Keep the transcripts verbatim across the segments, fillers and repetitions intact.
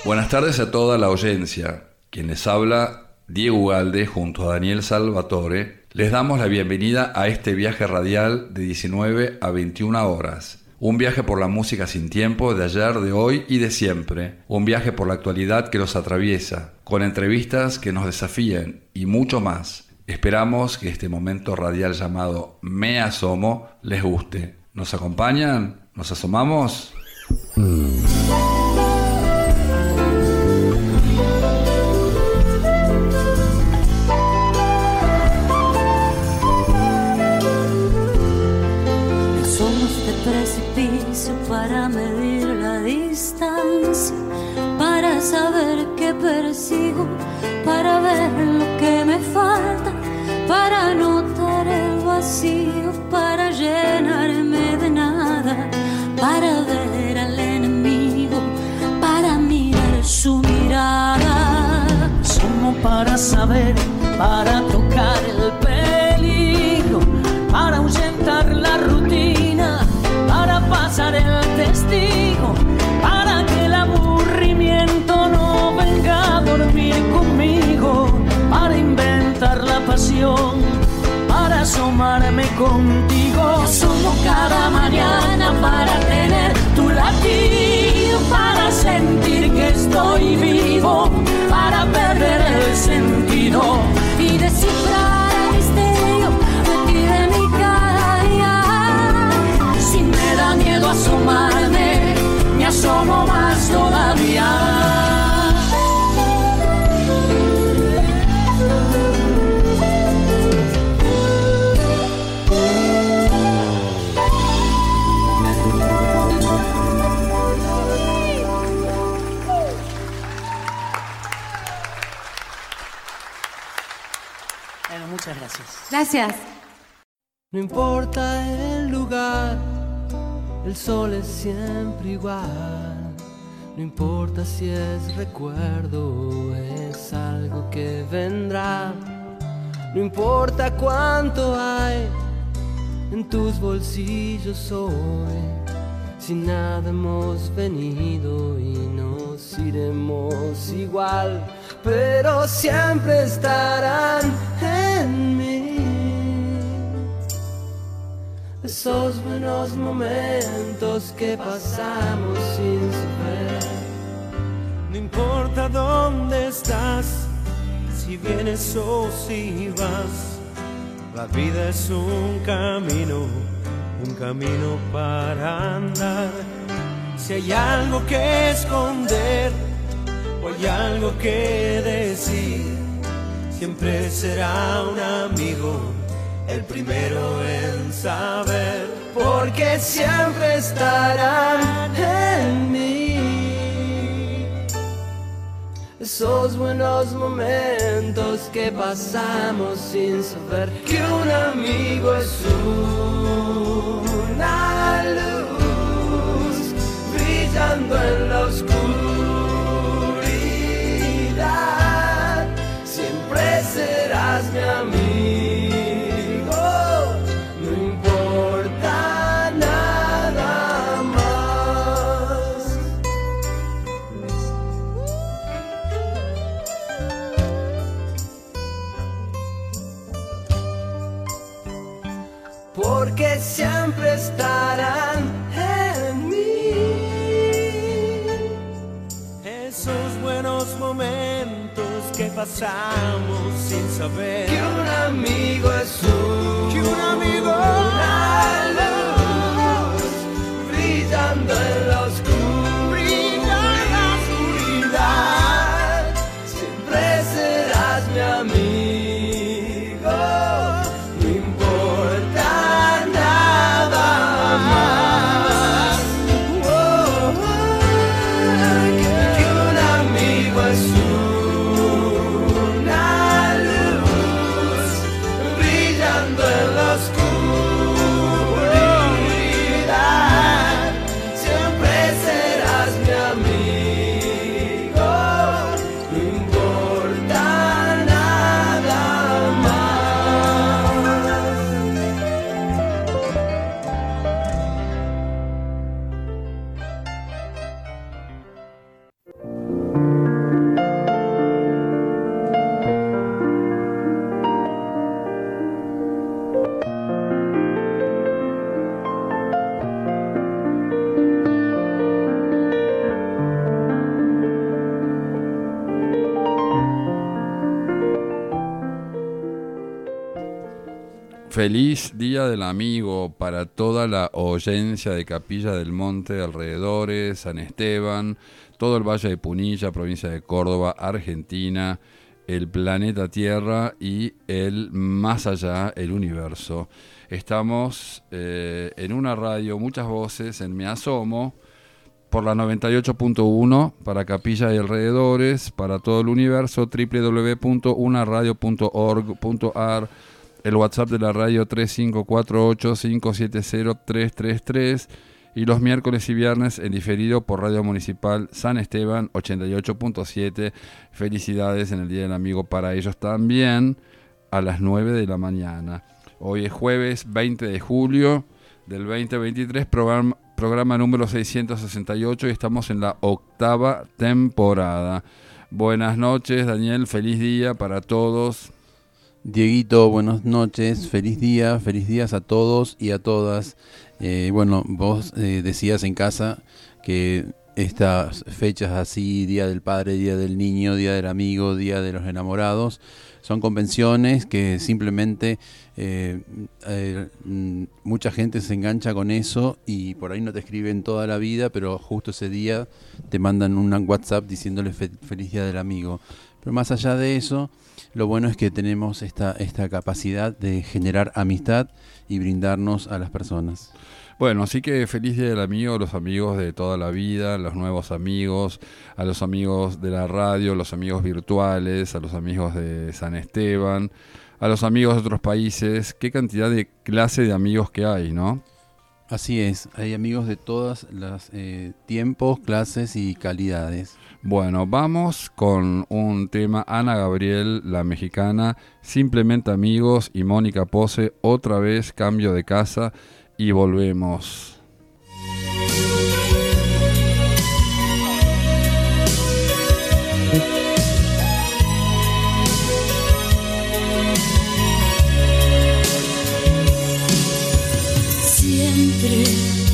Buenas tardes a toda la audiencia. Quien les habla, Diego Ugalde, junto a Daniel Salvatore, les damos la bienvenida a este viaje radial de diecinueve a veintiuna horas. Un viaje por la música sin tiempo de ayer, de hoy y de siempre. Un viaje por la actualidad que los atraviesa, con entrevistas que nos desafíen y mucho más. Esperamos que este momento radial llamado Me Asomo les guste. ¿Nos acompañan? ¿Nos asomamos? Mm. Precipicio para medir la distancia, para saber qué persigo, para ver lo que me falta, para notar el vacío, para llenarme de nada, para ver al enemigo, para mirar su mirada. Somos para saber, para tocar el peligro, para ahuyentar la rutina, para pasar el testigo, para que el aburrimiento no venga a dormir conmigo, para inventar la pasión, para asomarme contigo. Somos cada mañana para tener tu latido, para sentir que estoy vivo, para perder el sentido y descifrar el misterio de ti, de mi cada día. Si me da miedo asomarme, me asomo más todavía. Bueno, muchas gracias. Gracias. No importa el lugar, el sol es siempre igual. No importa si es recuerdo o es algo que vendrá. No importa cuánto hay en tus bolsillos hoy. Si nada hemos venido y nos iremos igual, pero siempre estarán en mí esos buenos momentos que pasamos sin saber. No importa dónde estás, si vienes o si vas, la vida es un camino, un camino para andar. Si hay algo que esconder o hay algo que decir, siempre será un amigo el primero en saber, porque siempre estarán en mí esos buenos momentos que pasamos sin saber que un amigo es una luz brillando en la oscuridad. Siempre serás mi amigo. Porque siempre estarán en mí esos buenos momentos que pasamos sin saber que un amigo es un, que un amigo una luz brillando en la oscuridad. Siempre serás mi amigo. Feliz Día del Amigo para toda la oyencia de Capilla del Monte, alrededores, San Esteban, todo el Valle de Punilla, provincia de Córdoba, Argentina, el planeta Tierra y el más allá, el universo. Estamos eh, en una radio, muchas voces, en Me Asomo, por la noventa y ocho punto uno para Capilla y alrededores, para todo el universo, doble u doble u doble u punto una radio punto org punto a r, el WhatsApp de la radio tres cinco cuatro ocho cinco siete cero tres tres tres y los miércoles y viernes en diferido por Radio Municipal San Esteban ochenta y ocho punto siete. Felicidades en el Día del Amigo para ellos también a las nueve de la mañana. Hoy es jueves veinte de julio del veinte veintitrés, programa, programa número seiscientos sesenta y ocho y estamos en la octava temporada. Buenas noches, Daniel, feliz día para todos. Dieguito, buenas noches, feliz día, feliz días a todos y a todas. Eh, bueno, vos eh, decías en casa que estas fechas así, Día del Padre, Día del Niño, Día del Amigo, Día de los Enamorados, son convenciones que simplemente eh, eh, mucha gente se engancha con eso y por ahí no te escriben toda la vida, pero justo ese día te mandan un WhatsApp diciéndole fe- feliz Día del Amigo. Pero más allá de eso, lo bueno es que tenemos esta, esta capacidad de generar amistad y brindarnos a las personas. Bueno, así que feliz Día del Amigo a los amigos de toda la vida, a los nuevos amigos, a los amigos de la radio, los amigos virtuales, a los amigos de San Esteban, a los amigos de otros países. Qué cantidad de clase de amigos que hay, ¿no? Así es, hay amigos de todos los eh, tiempos, clases y calidades. Bueno, vamos con un tema. Ana Gabriel, la mexicana, Simplemente Amigos, y Mónica Pose, Otra Vez Cambio de Casa, y volvemos. Siempre,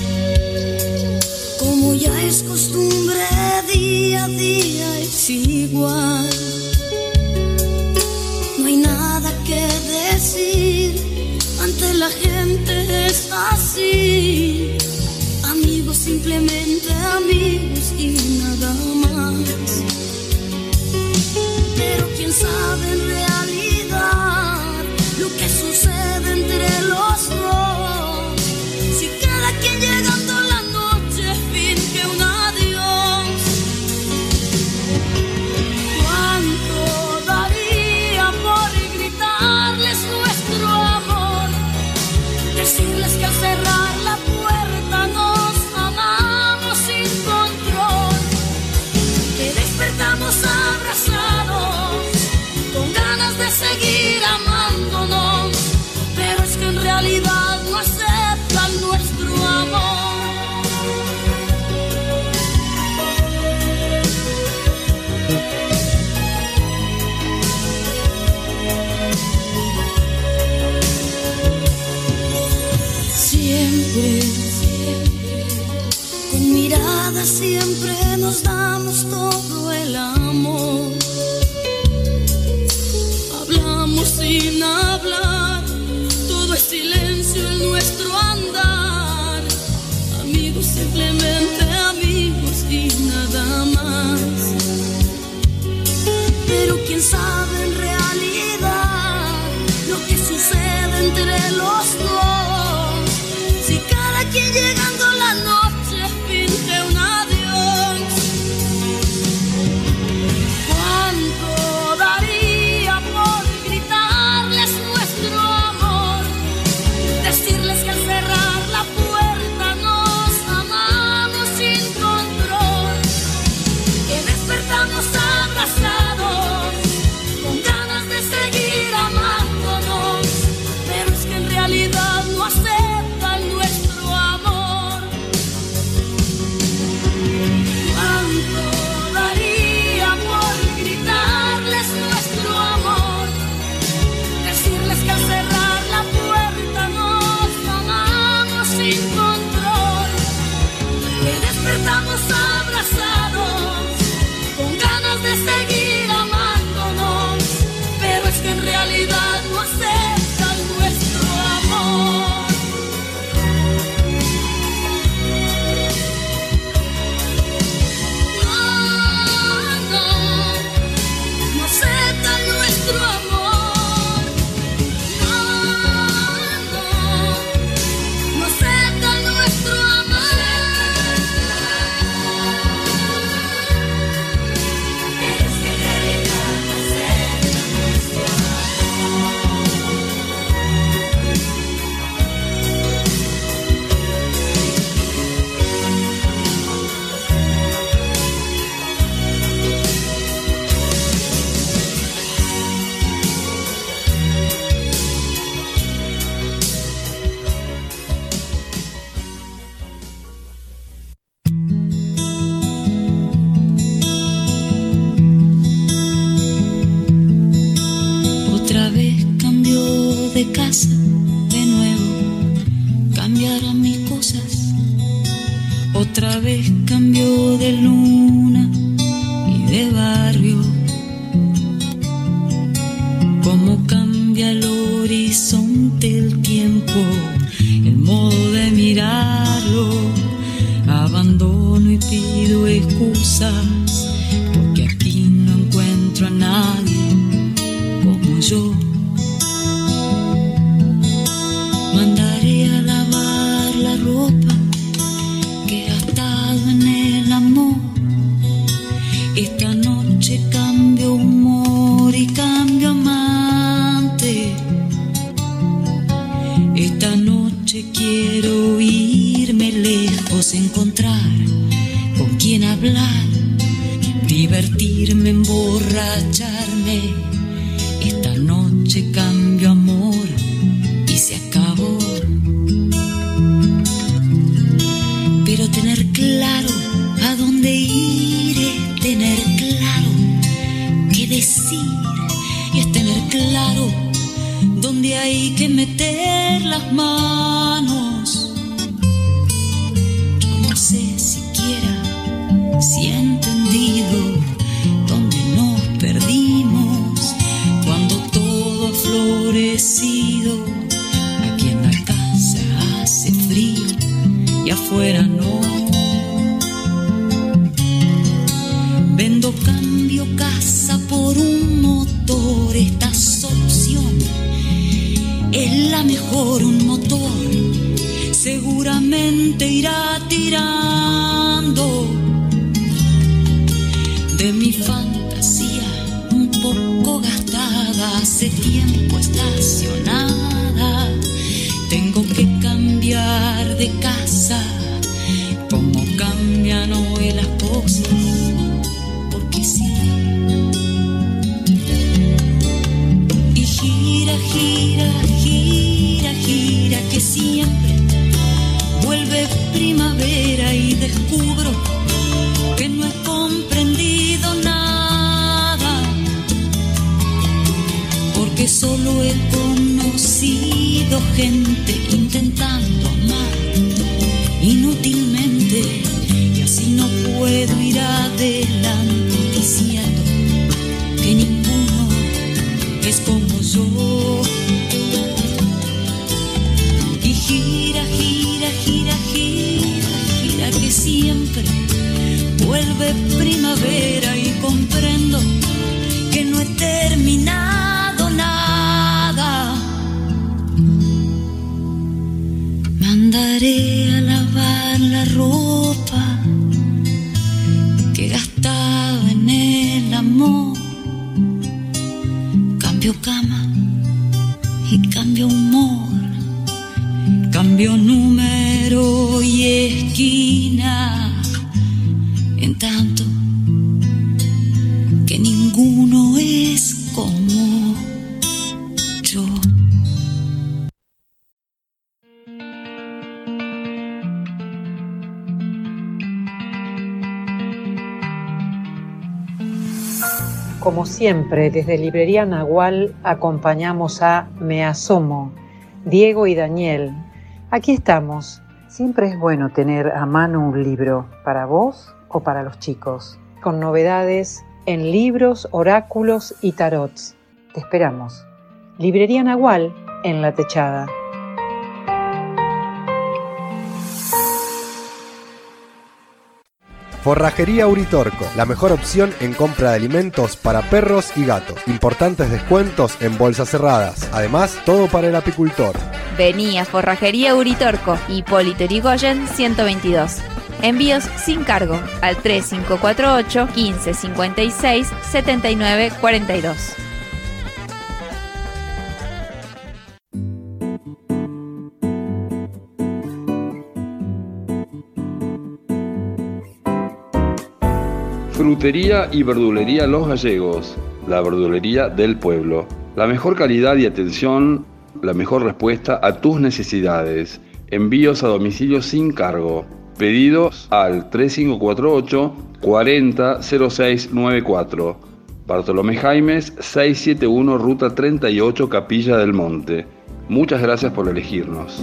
como ya es costumbre, día a día es igual. No hay nada que decir, ante la gente es así. Amigos, simplemente amigos y nada más. Pero quién sabe en realidad lo que sucede entre los dos. Si cada quien llegando la noche finge un adiós. ¿Cuánto daría por gritarles nuestro amor? Decirles que al cerrar la puerta nos amamos sin control, que despertamos abrazados con ganas de seguir amándonos, pero es que en realidad no aceptan nuestro amor. Siempre, siempre, con mirada siempre nos damos todo el amor. Hablamos sin hablar, todo es silencio en nuestro andar. Amigos, simplemente amigos y nada más. Pero quién sabe en realidad lo que sucede entre los dos. Si cada quien llegando la noche finge un adiós. ¿Cuánto daría por gritarles nuestro amor? Decirles que al cerrar la puerta nos amamos sin control, que despertamos abrazados con ganas de seguir amándonos, pero es que en realidad de casa de nuevo, cambiarán mis cosas. Otra vez cambio de luna y de barrio. Cómo cambia el horizonte, el tiempo, el modo de mirarlo. Abandono y pido excusas, porque aquí no encuentro a nadie como yo. Mandaré a lavar la ropa que he gastado en el amor. Esta noche cambio humor y cambio amante. Esta noche quiero irme lejos, encontrar con quién hablar, divertirme, emborracharme. Esta noche cambio amor y se acabó. Pero tener claro a dónde ir es tener claro qué decir, y es tener claro dónde hay que meter las manos. Yo no sé siquiera si he entendido dónde nos perdimos cuando todo ha florecido. Aquí en la casa hace frío y afuera no. Vendo, cambio casa por un motor. Esta opción es la mejor, un motor seguramente irá tirando de mi fantasía un poco gastada, hace tiempo estacionada. Tengo que cambiar de casa, como cambian hoy las cosas, porque sí. Y gira, gira, gira, gira, que siempre vuelve primavera y descubro que no he comprendido nada, porque solo he conocido gente intentando amar inútilmente, y así no puedo ir adelante diciendo que ninguno es como yo. Y gira, gira, gira, gira, gira, que siempre vuelve primavera y comprendo que no he terminado nada. Mandaré a lavar la ropa que gastaba en el amor. Cambio cama y cambio humor, cambio número y esquina, en tanto que ninguno es como yo. Como siempre, desde Librería Nahual acompañamos a Me Asomo, Diego y Daniel. Aquí estamos. Siempre es bueno tener a mano un libro, para vos o para los chicos, con novedades en libros, oráculos y tarots. Te esperamos. Librería Nahual, en La Techada. Forrajería Uritorco, la mejor opción en compra de alimentos para perros y gatos. Importantes descuentos en bolsas cerradas. Además, todo para el apicultor. Vení a Forrajería Uritorco, Hipólito Yrigoyen ciento veintidós. Envíos sin cargo al tres cinco cuatro ocho, quince cincuenta y seis, setenta y nueve cuarenta y dos. Frutería y verdulería Los Gallegos, la verdulería del pueblo. La mejor calidad y atención, la mejor respuesta a tus necesidades. Envíos a domicilio sin cargo. Pedidos al tres cinco cuatro ocho, cuarenta, cero seis noventa y cuatro. Bartolomé Jaimes, seiscientos setenta y uno, Ruta treinta y ocho, Capilla del Monte. Muchas gracias por elegirnos.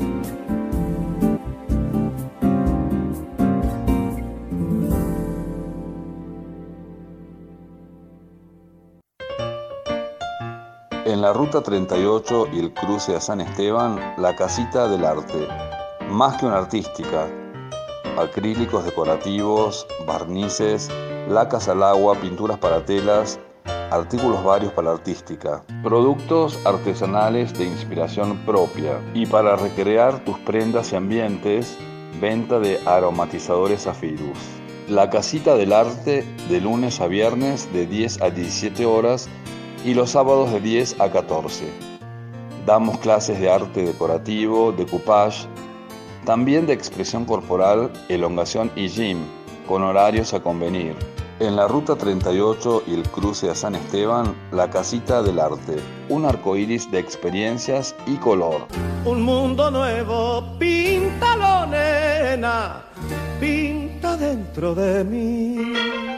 En la Ruta treinta y ocho y el cruce a San Esteban, la Casita del Arte. Más que una artística. Acrílicos decorativos, barnices, lacas al agua, pinturas para telas, artículos varios para la artística, productos artesanales de inspiración propia y para recrear tus prendas y ambientes, venta de aromatizadores Zafirus. La Casita del Arte de lunes a viernes de diez a diecisiete horas y los sábados de diez a catorce. Damos clases de arte decorativo, decoupage, también de expresión corporal, elongación y gym, con horarios a convenir. En la Ruta treinta y ocho y el cruce a San Esteban, la Casita del Arte, un arcoíris de experiencias y color. Un mundo nuevo, píntalo, nena, pinta dentro de mí.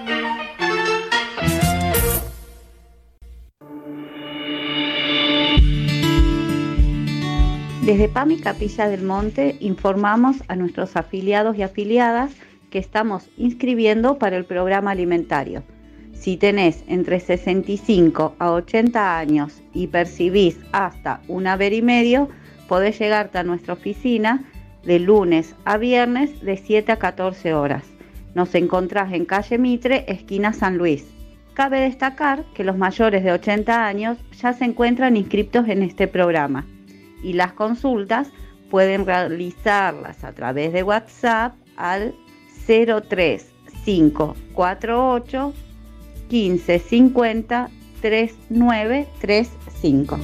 Desde P A M I Capilla del Monte informamos a nuestros afiliados y afiliadas que estamos inscribiendo para el programa alimentario. Si tenés entre sesenta y cinco a ochenta años y percibís hasta un haber y medio, podés llegarte a nuestra oficina de lunes a viernes de siete a catorce horas. Nos encontrás en calle Mitre, esquina San Luis. Cabe destacar que los mayores de ochenta años ya se encuentran inscriptos en este programa y las consultas pueden realizarlas a través de WhatsApp al cero tres cinco cuatro ocho uno cinco cinco cero tres nueve tres cinco.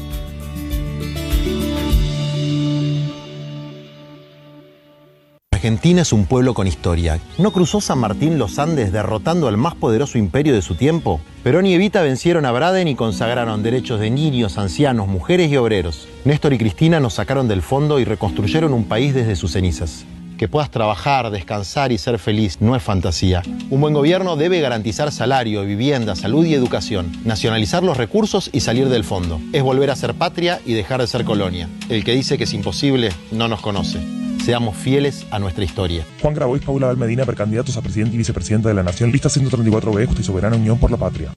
Argentina es un pueblo con historia. ¿No cruzó San Martín los Andes derrotando al más poderoso imperio de su tiempo? Perón y Evita vencieron a Braden y consagraron derechos de niños, ancianos, mujeres y obreros. Néstor y Cristina nos sacaron del fondo y reconstruyeron un país desde sus cenizas. Que puedas trabajar, descansar y ser feliz no es fantasía. Un buen gobierno debe garantizar salario, vivienda, salud y educación, nacionalizar los recursos y salir del fondo. Es volver a ser patria y dejar de ser colonia. El que dice que es imposible no nos conoce. Seamos fieles a nuestra historia. Juan Grabois, Paula Valmedina, precandidatos a presidente y vicepresidenta de la Nación, lista ciento treinta y cuatro B, Justa y Soberana Unión por la Patria.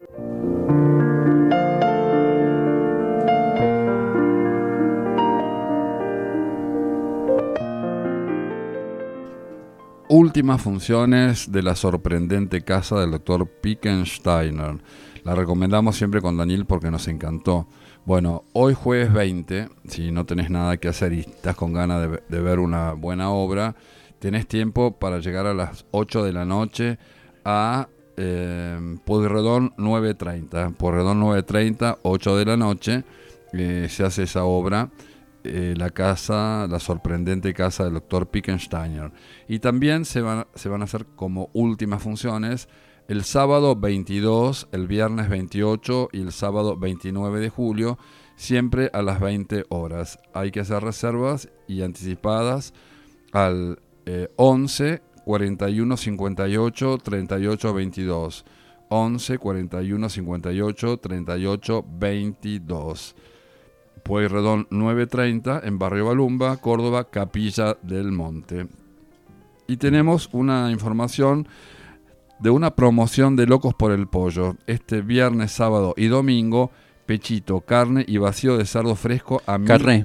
Últimas funciones de la sorprendente casa del doctor Pickensteiner. La recomendamos siempre con Daniel porque nos encantó. Bueno, hoy jueves veinte, si no tenés nada que hacer y estás con ganas de, de ver una buena obra, tenés tiempo para llegar a las ocho de la noche a eh, Pueyrredón nueve treinta. Pueyrredón nueve treinta, ocho de la noche, eh, se hace esa obra, eh, la casa, la sorprendente casa del doctor Pickensteiner. Y también se van, se van a hacer como últimas funciones el sábado veintidós, el viernes veintiocho y el sábado veintinueve de julio, siempre a las veinte horas. Hay que hacer reservas y anticipadas al eh, once cuarenta y uno cincuenta y ocho treinta y ocho veintidós. once cuarenta y uno cincuenta y ocho treinta y ocho veintidós. Pueyrredón nueve treinta en Barrio Balumba, Córdoba, Capilla del Monte. Y tenemos una información de una promoción de Locos por el Pollo. Este viernes, sábado y domingo, pechito, carne y vacío de cerdo fresco a mil... Carré.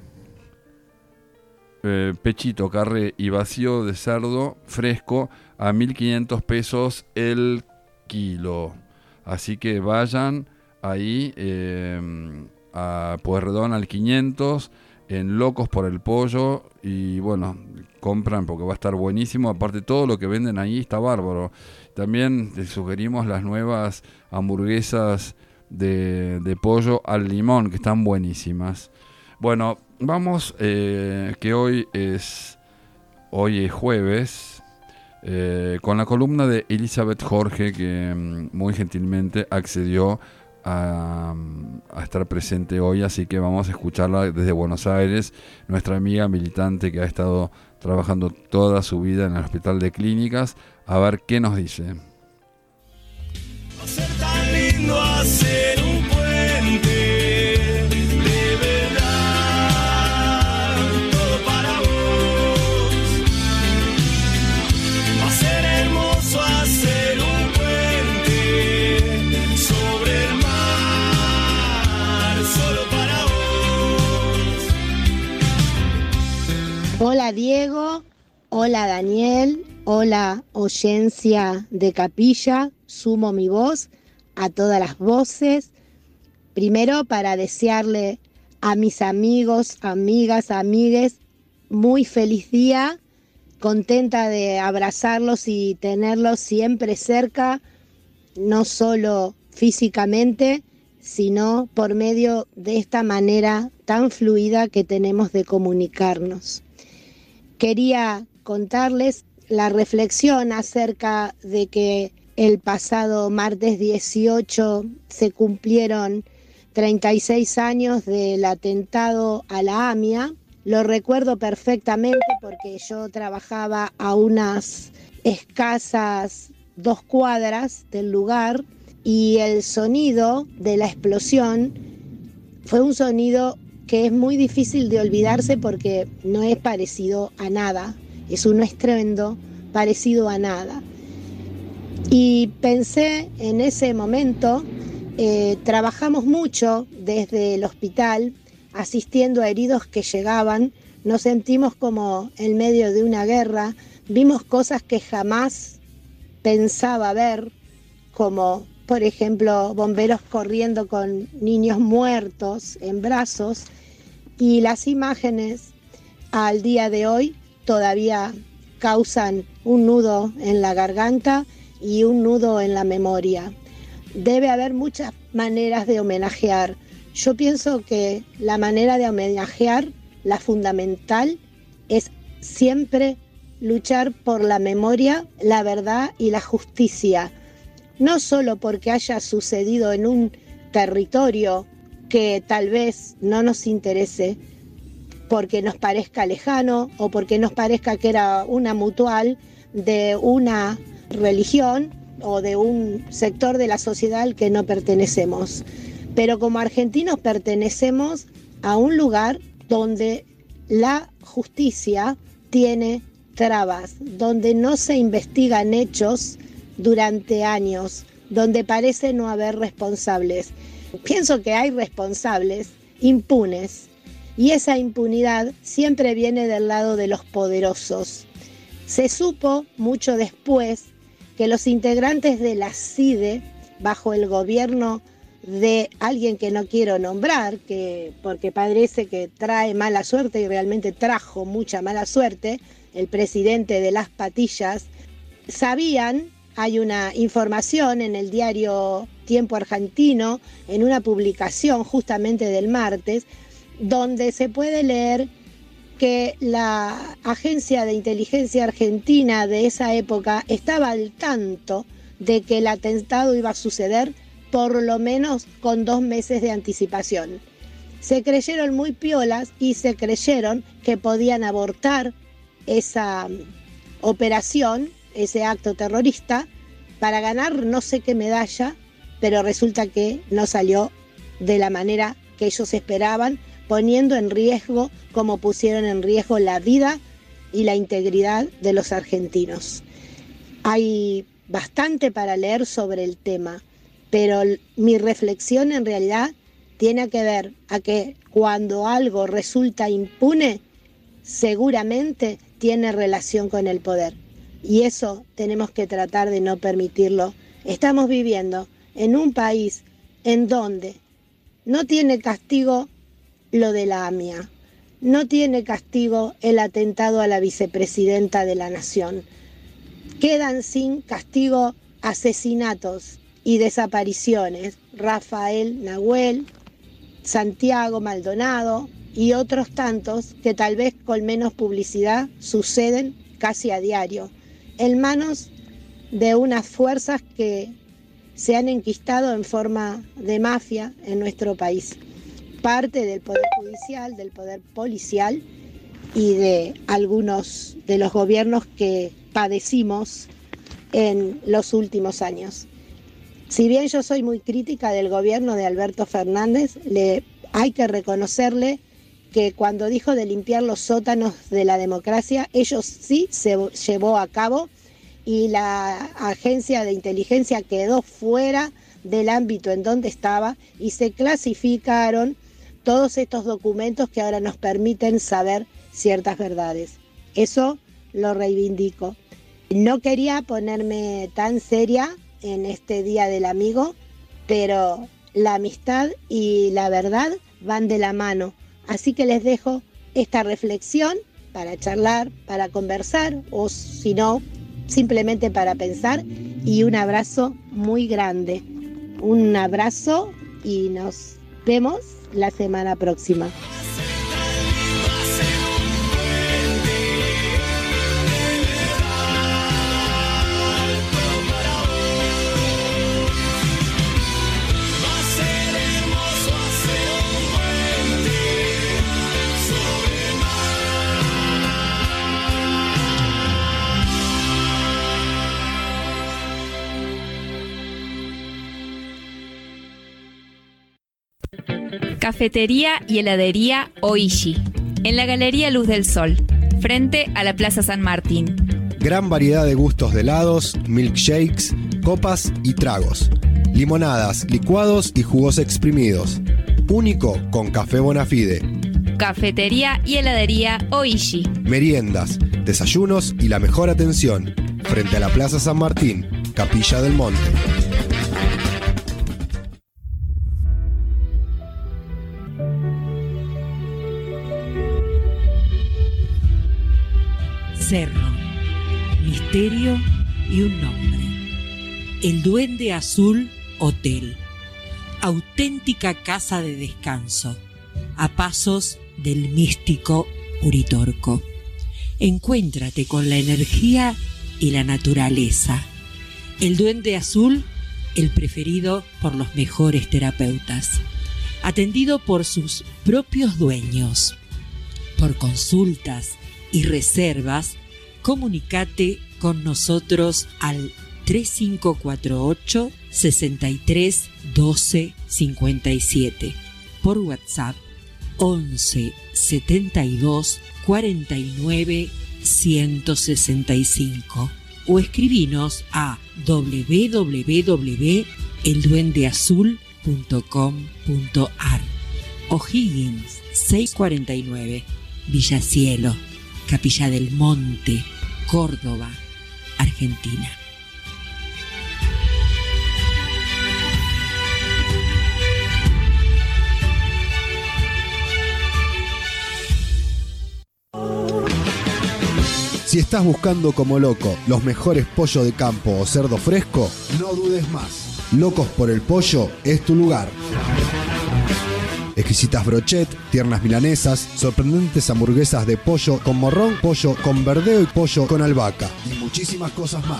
Eh, pechito, carré y vacío de cerdo fresco a mil quinientos pesos el kilo. Así que vayan ahí eh, a Pueyrredón al quinientos, en Locos por el Pollo, y bueno, compran porque va a estar buenísimo. Aparte, todo lo que venden ahí está bárbaro. También les sugerimos las nuevas hamburguesas de, de pollo al limón, que están buenísimas. Bueno, vamos, eh, que hoy es, hoy es jueves, eh, con la columna de Elizabeth Jorge, que mm, muy gentilmente accedió a, a estar presente hoy, así que vamos a escucharla desde Buenos Aires, nuestra amiga militante que ha estado trabajando toda su vida en el Hospital de Clínicas, a ver qué nos dice. Va a ser tan lindo Hola Diego, hola Daniel, hola audiencia de Capilla, sumo mi voz a todas las voces. Primero para desearle a mis amigos, amigas, amigues, muy feliz día, contenta de abrazarlos y tenerlos siempre cerca, no solo físicamente, sino por medio de esta manera tan fluida que tenemos de comunicarnos. Quería contarles la reflexión acerca de que el pasado martes dieciocho se cumplieron treinta y seis años del atentado a la AMIA. Lo recuerdo perfectamente porque yo trabajaba a unas escasas dos cuadras del lugar y el sonido de la explosión fue un sonido que es muy difícil de olvidarse porque no es parecido a nada, es un estruendo parecido a nada. Y pensé en ese momento, eh, trabajamos mucho desde el hospital, asistiendo a heridos que llegaban, nos sentimos como en medio de una guerra, vimos cosas que jamás pensaba ver, como por ejemplo bomberos corriendo con niños muertos en brazos, y las imágenes al día de hoy todavía causan un nudo en la garganta y un nudo en la memoria. Debe haber muchas maneras de homenajear. Yo pienso que la manera de homenajear, la fundamental, es siempre luchar por la memoria, la verdad y la justicia. No solo porque haya sucedido en un territorio que tal vez no nos interese, porque nos parezca lejano o porque nos parezca que era una mutual de una religión o de un sector de la sociedad al que no pertenecemos. Pero como argentinos pertenecemos a un lugar donde la justicia tiene trabas, donde no se investigan hechos durante años, donde parece no haber responsables. Pienso que hay responsables impunes y esa impunidad siempre viene del lado de los poderosos. Se supo mucho después que los integrantes de la C I D E, bajo el gobierno de alguien que no quiero nombrar, que porque parece que trae mala suerte y realmente trajo mucha mala suerte, el presidente de las patillas, sabían, hay una información en el diario Tiempo Argentino, en una publicación justamente del martes, donde se puede leer que la agencia de inteligencia argentina de esa época estaba al tanto de que el atentado iba a suceder por lo menos con dos meses de anticipación. Se creyeron muy piolas y se creyeron que podían abortar esa operación, ese acto terrorista, para ganar no sé qué medalla, pero resulta que no salió de la manera que ellos esperaban, poniendo en riesgo, como pusieron en riesgo la vida y la integridad de los argentinos. Hay bastante para leer sobre el tema, pero mi reflexión en realidad tiene que ver a que cuando algo resulta impune, seguramente tiene relación con el poder. Y eso tenemos que tratar de no permitirlo. Estamos viviendo en un país en donde no tiene castigo lo de la AMIA, no tiene castigo el atentado a la vicepresidenta de la Nación. Quedan sin castigo asesinatos y desapariciones. Rafael Nahuel, Santiago Maldonado y otros tantos que tal vez con menos publicidad suceden casi a diario, en manos de unas fuerzas que se han enquistado en forma de mafia en nuestro país, parte del poder judicial, del poder policial y de algunos de los gobiernos que padecimos en los últimos años. Si bien yo soy muy crítica del gobierno de Alberto Fernández, le hay que reconocerle que cuando dijo de limpiar los sótanos de la democracia, ellos sí se llevó a cabo y la agencia de inteligencia quedó fuera del ámbito en donde estaba y se clasificaron todos estos documentos que ahora nos permiten saber ciertas verdades. Eso lo reivindico. No quería ponerme tan seria en este Día del Amigo, pero la amistad y la verdad van de la mano. Así que les dejo esta reflexión para charlar, para conversar, o si no, simplemente para pensar, y un abrazo muy grande. Un abrazo y nos vemos la semana próxima. Cafetería y heladería Oishi, en la Galería Luz del Sol, frente a la Plaza San Martín. Gran variedad de gustos de helados, milkshakes, copas y tragos. Limonadas, licuados y jugos exprimidos. Único con café Bonafide. Cafetería y heladería Oishi. Meriendas, desayunos y la mejor atención. Frente a la Plaza San Martín, Capilla del Monte. Cerro, misterio y un nombre. El Duende Azul Hotel. Auténtica casa de descanso, a pasos del místico Uritorco. Encuéntrate con la energía y la naturaleza. El Duende Azul, el preferido por los mejores terapeutas. Atendido por sus propios dueños. Por consultas y reservas, comunicate con nosotros al tres cinco cuatro ocho, seis tres uno dos cinco siete, por WhatsApp once setenta y dos cuarenta y nueve ciento sesenta y cinco o escribinos a doble u doble u doble u punto el duende azul punto com punto a r. O'Higgins seiscientos cuarenta y nueve, Villa Cielo, Capilla del Monte, Córdoba, Argentina. Si estás buscando como loco los mejores pollos de campo o cerdo fresco, no dudes más. Locos por el Pollo es tu lugar. Exquisitas brochet, tiernas milanesas, sorprendentes hamburguesas de pollo con morrón, pollo con verdeo y pollo con albahaca y muchísimas cosas más.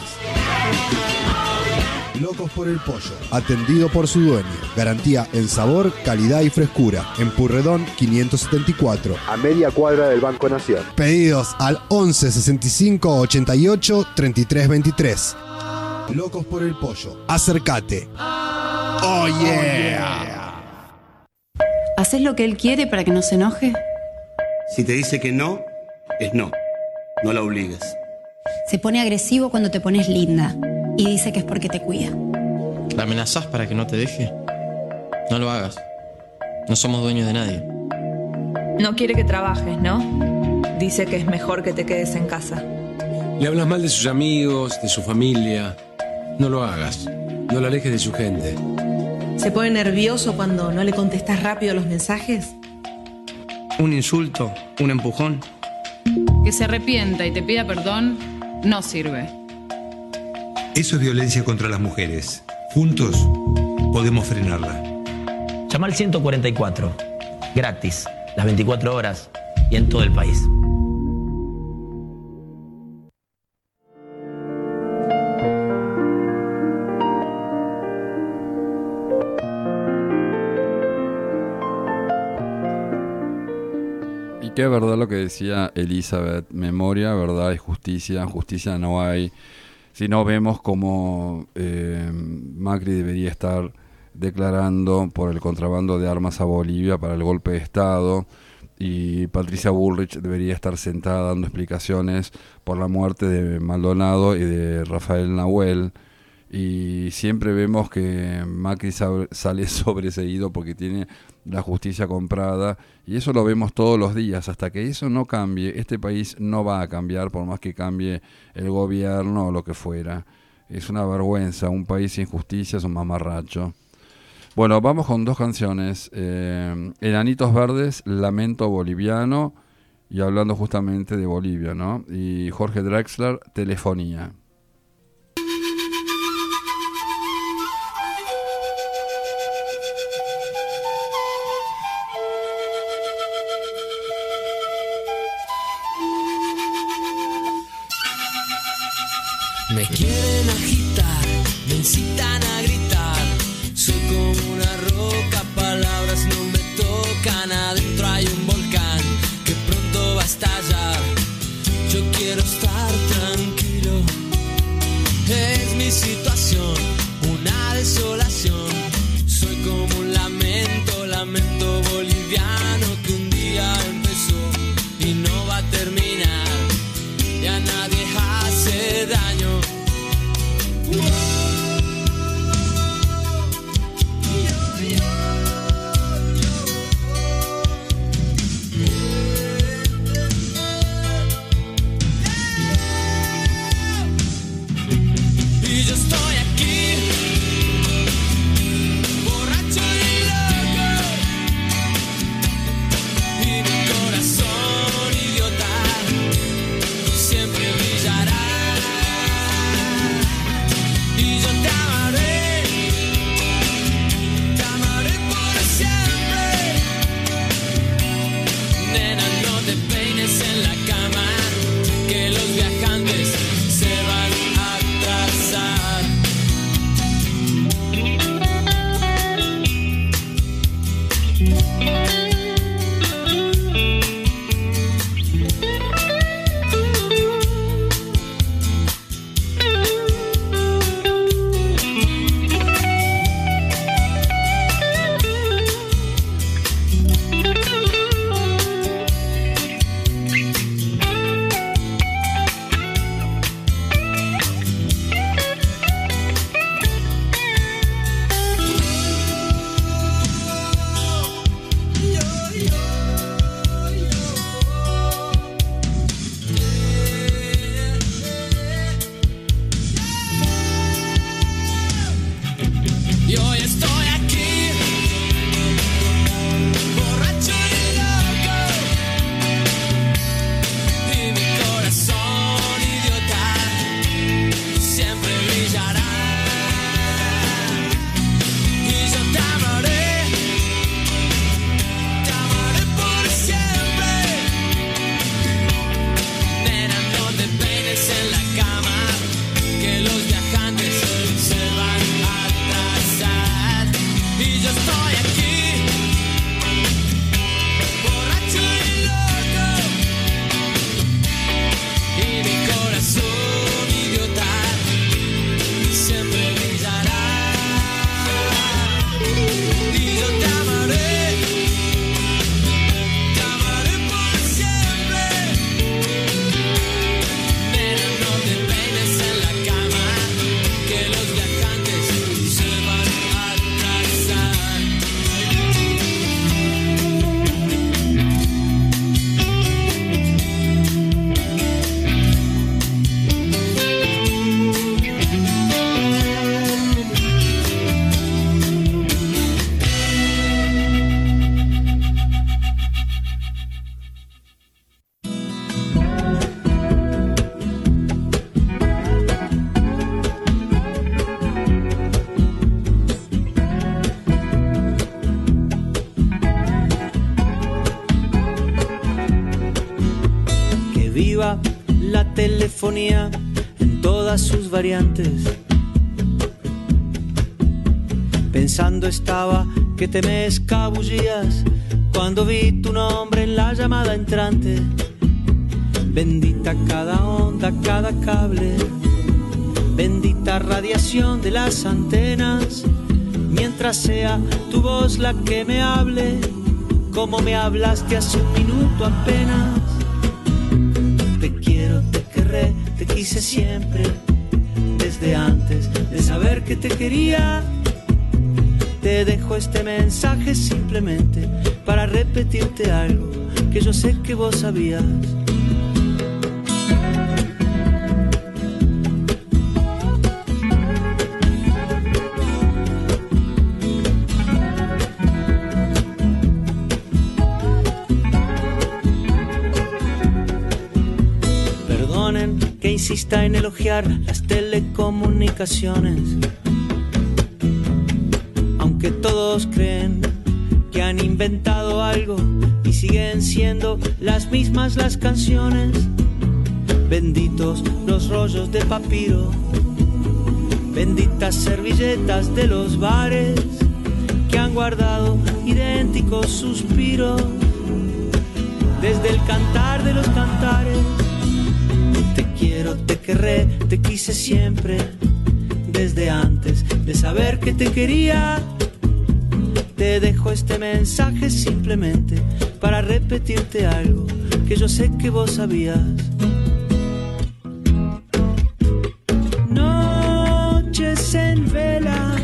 Locos por el Pollo, atendido por su dueño. Garantía en sabor, calidad y frescura. En Purredón quinientos setenta y cuatro, a media cuadra del Banco Nación. Pedidos al once sesenta y cinco ochenta y ocho treinta y tres veintitrés. Locos por el Pollo, acércate. Oh yeah. ¿Haces lo que él quiere para que no se enoje? Si te dice que no, es no. No la obligues. Se pone agresivo cuando te pones linda y dice que es porque te cuida. ¿La amenazás para que no te deje? No lo hagas. No somos dueños de nadie. No quiere que trabajes, ¿no? Dice que es mejor que te quedes en casa. Le hablas mal de sus amigos, de su familia. No lo hagas. No lo alejes de su gente. ¿Se pone nervioso cuando no le contestas rápido los mensajes? Un insulto, un empujón. Que se arrepienta y te pida perdón no sirve. Eso es violencia contra las mujeres. Juntos podemos frenarla. Llama al ciento cuarenta y cuatro. Gratis, las veinticuatro horas y en todo el país. Y qué verdad lo que decía Elizabeth, memoria, verdad y justicia. Justicia no hay. Si no vemos cómo eh, Macri debería estar declarando por el contrabando de armas a Bolivia para el golpe de Estado, y Patricia Bullrich debería estar sentada dando explicaciones por la muerte de Maldonado y de Rafael Nahuel, y siempre vemos que Macri sale sobreseído porque tiene la justicia comprada, y eso lo vemos todos los días. Hasta que eso no cambie, este país no va a cambiar, por más que cambie el gobierno o lo que fuera. Es una vergüenza, un país sin justicia es un mamarracho. Bueno, vamos con dos canciones, eh, Enanitos Verdes, Lamento Boliviano, y hablando justamente de Bolivia, ¿no? Y Jorge Drexler, Telefonía. Me quieren agitar, me incitan a gritar. Soy como una roca, palabras no me tocan. Adentro hay un volcán que pronto va a estallar. Yo quiero estar tranquilo. Es mi situación, una desolación. Soy como un lamento, lamento boliviano que un día empezó y no va a terminar. Y a nadie hace daño. Y yo estoy aquí, borracho y loco, y mi corazón idiota siempre brillará. Y yo te amaré, te amaré por siempre. Nena, no te peines en la cama, que los viajantes se van a atrasar. Y hoy estoy aquí, borracho y loco, y mi corazón idiota siempre brillará. Y yo te amaré, te amaré por siempre. Nena, no te peines en la cama, que los viajantes se van a atrasar. Y yo estoy aquí, borracho y loco, y mi corazón idiota siempre brillará. Y yo te amaré, te amaré por siempre. Nena, no te peines en la cama, que los viajantes se van a atrasar. Que viva la telefonía en todas sus variantes. Pensando estaba que te me escabullías cuando vi tu nombre en la llamada entrante. Bendita cada onda, cada cable, bendita radiación de las antenas. Mientras sea tu voz la que me hable, como me hablaste hace un minuto apenas. Te quiero, te querré, te quise siempre, desde antes de saber que te quería. Te dejo este mensaje simplemente para repetirte algo que yo sé que vos sabías. Perdonen que insista en elogiar las telecomunicaciones, aunque todos creen que han inventado algo y siguen siendo las mismas las canciones. Benditos los rollos de papiro, benditas servilletas de los bares que han guardado idénticos suspiros desde el cantar de los cantares. Te quiero, te querré, te quise siempre, desde antes de saber que te quería. Te dejo este mensaje simplemente para repetirte algo que yo sé que vos sabías. Noches en vela,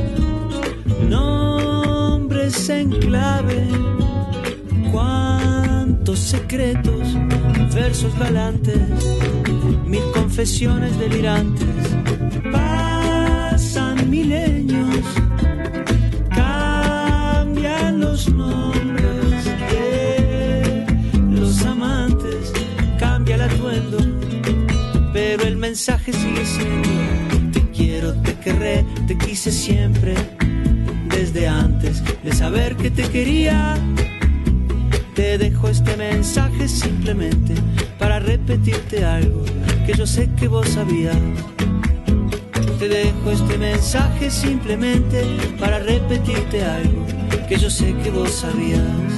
nombres en clave, cuántos secretos, versos galantes, mil confesiones delirantes. Pasan milenios, cambian los nombres de los amantes, cambia el atuendo, pero el mensaje sigue siendo: te quiero, te querré, te quise siempre, desde antes de saber que te quería. Te dejo este mensaje simplemente para repetirte algo que yo sé que vos sabías. Te dejo este mensaje simplemente para repetirte algo que yo sé que vos sabías.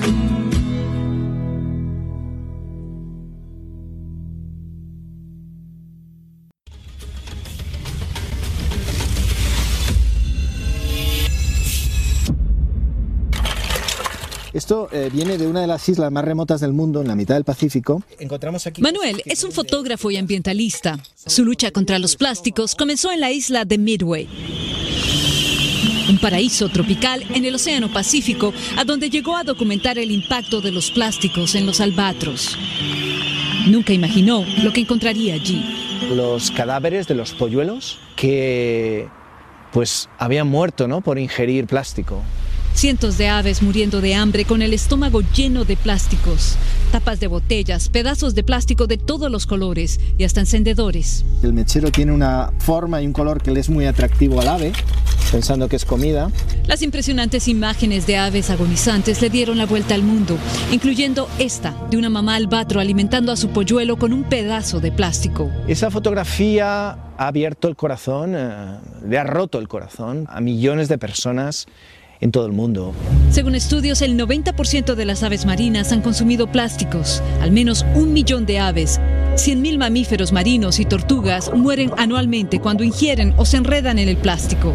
Esto eh, viene de una de las islas más remotas del mundo, en la mitad del Pacífico. Encontramos aquí... Manuel es un fotógrafo y ambientalista. Su lucha contra los plásticos comenzó en la isla de Midway, un paraíso tropical en el Océano Pacífico, a donde llegó a documentar el impacto de los plásticos en los albatros. Nunca imaginó lo que encontraría allí. Los cadáveres de los polluelos que pues habían muerto, ¿no?, por ingerir plástico. Cientos de aves muriendo de hambre con el estómago lleno de plásticos, tapas de botellas, pedazos de plástico de todos los colores y hasta encendedores. El mechero tiene una forma y un color que le es muy atractivo al ave, pensando que es comida. Las impresionantes imágenes de aves agonizantes le dieron la vuelta al mundo, incluyendo esta de una mamá albatro alimentando a su polluelo con un pedazo de plástico. Esa fotografía ha abierto el corazón, eh, le ha roto el corazón a millones de personas en todo el mundo. Según estudios, el noventa por ciento de las aves marinas han consumido plásticos. Al menos un millón de aves, cien mil mamíferos marinos y tortugas mueren anualmente cuando ingieren o se enredan en el plástico.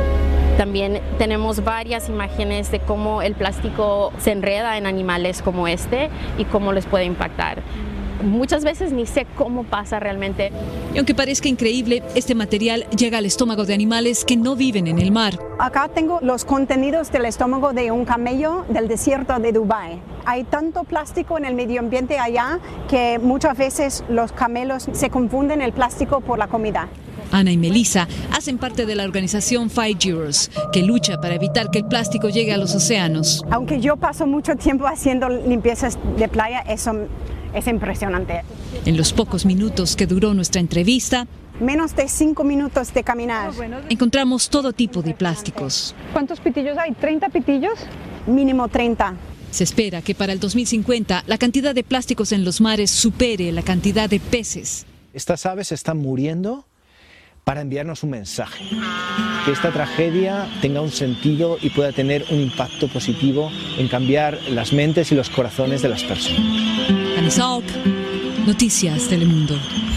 También tenemos varias imágenes de cómo el plástico se enreda en animales como este y cómo les puede impactar. Muchas veces ni sé cómo pasa realmente. Y aunque parezca increíble, este material llega al estómago de animales que no viven en el mar. Acá tengo los contenidos del estómago de un camello del desierto de Dubái. Hay tanto plástico en el medio ambiente allá que muchas veces los camelos se confunden el plástico por la comida. Ana y Melissa hacen parte de la organización Five Zeros, que lucha para evitar que el plástico llegue a los océanos. Aunque yo paso mucho tiempo haciendo limpiezas de playa, eso es impresionante. En los pocos minutos que duró nuestra entrevista, menos de cinco minutos de caminar, encontramos todo tipo de plásticos. ¿Cuántos pitillos hay? ¿treinta pitillos? Mínimo treinta. Se espera que para el dos mil cincuenta la cantidad de plásticos en los mares supere la cantidad de peces. Estas aves están muriendo para enviarnos un mensaje, que esta tragedia tenga un sentido y pueda tener un impacto positivo en cambiar las mentes y los corazones de las personas. Anisalk, Noticias Telemundo.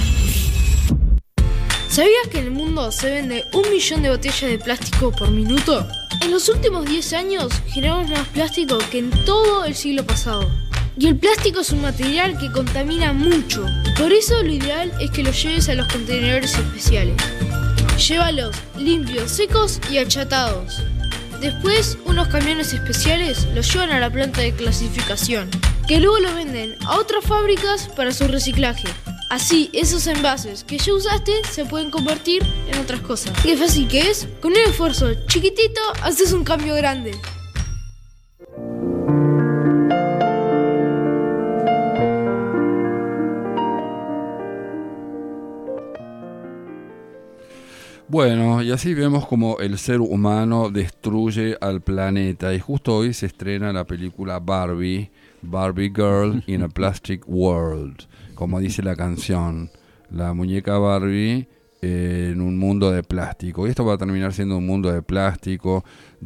¿Sabías que en el mundo se vende un millón de botellas de plástico por minuto? En los últimos diez años generamos más plástico que en todo el siglo pasado. Y el plástico es un material que contamina mucho. Por eso lo ideal es que lo lleves a los contenedores especiales. Llévalos limpios, secos y achatados. Después, unos camiones especiales los llevan a la planta de clasificación, que luego los venden a otras fábricas para su reciclaje. Así, esos envases que ya usaste se pueden convertir en otras cosas. Qué fácil que es, con un esfuerzo chiquitito haces un cambio grande. Bueno, y así vemos como el ser humano destruye al planeta. Y justo hoy se estrena la película Barbie, Barbie Girl in a Plastic World, como dice la canción, la muñeca Barbie eh, en un mundo de plástico. Y esto va a terminar siendo un mundo de plástico,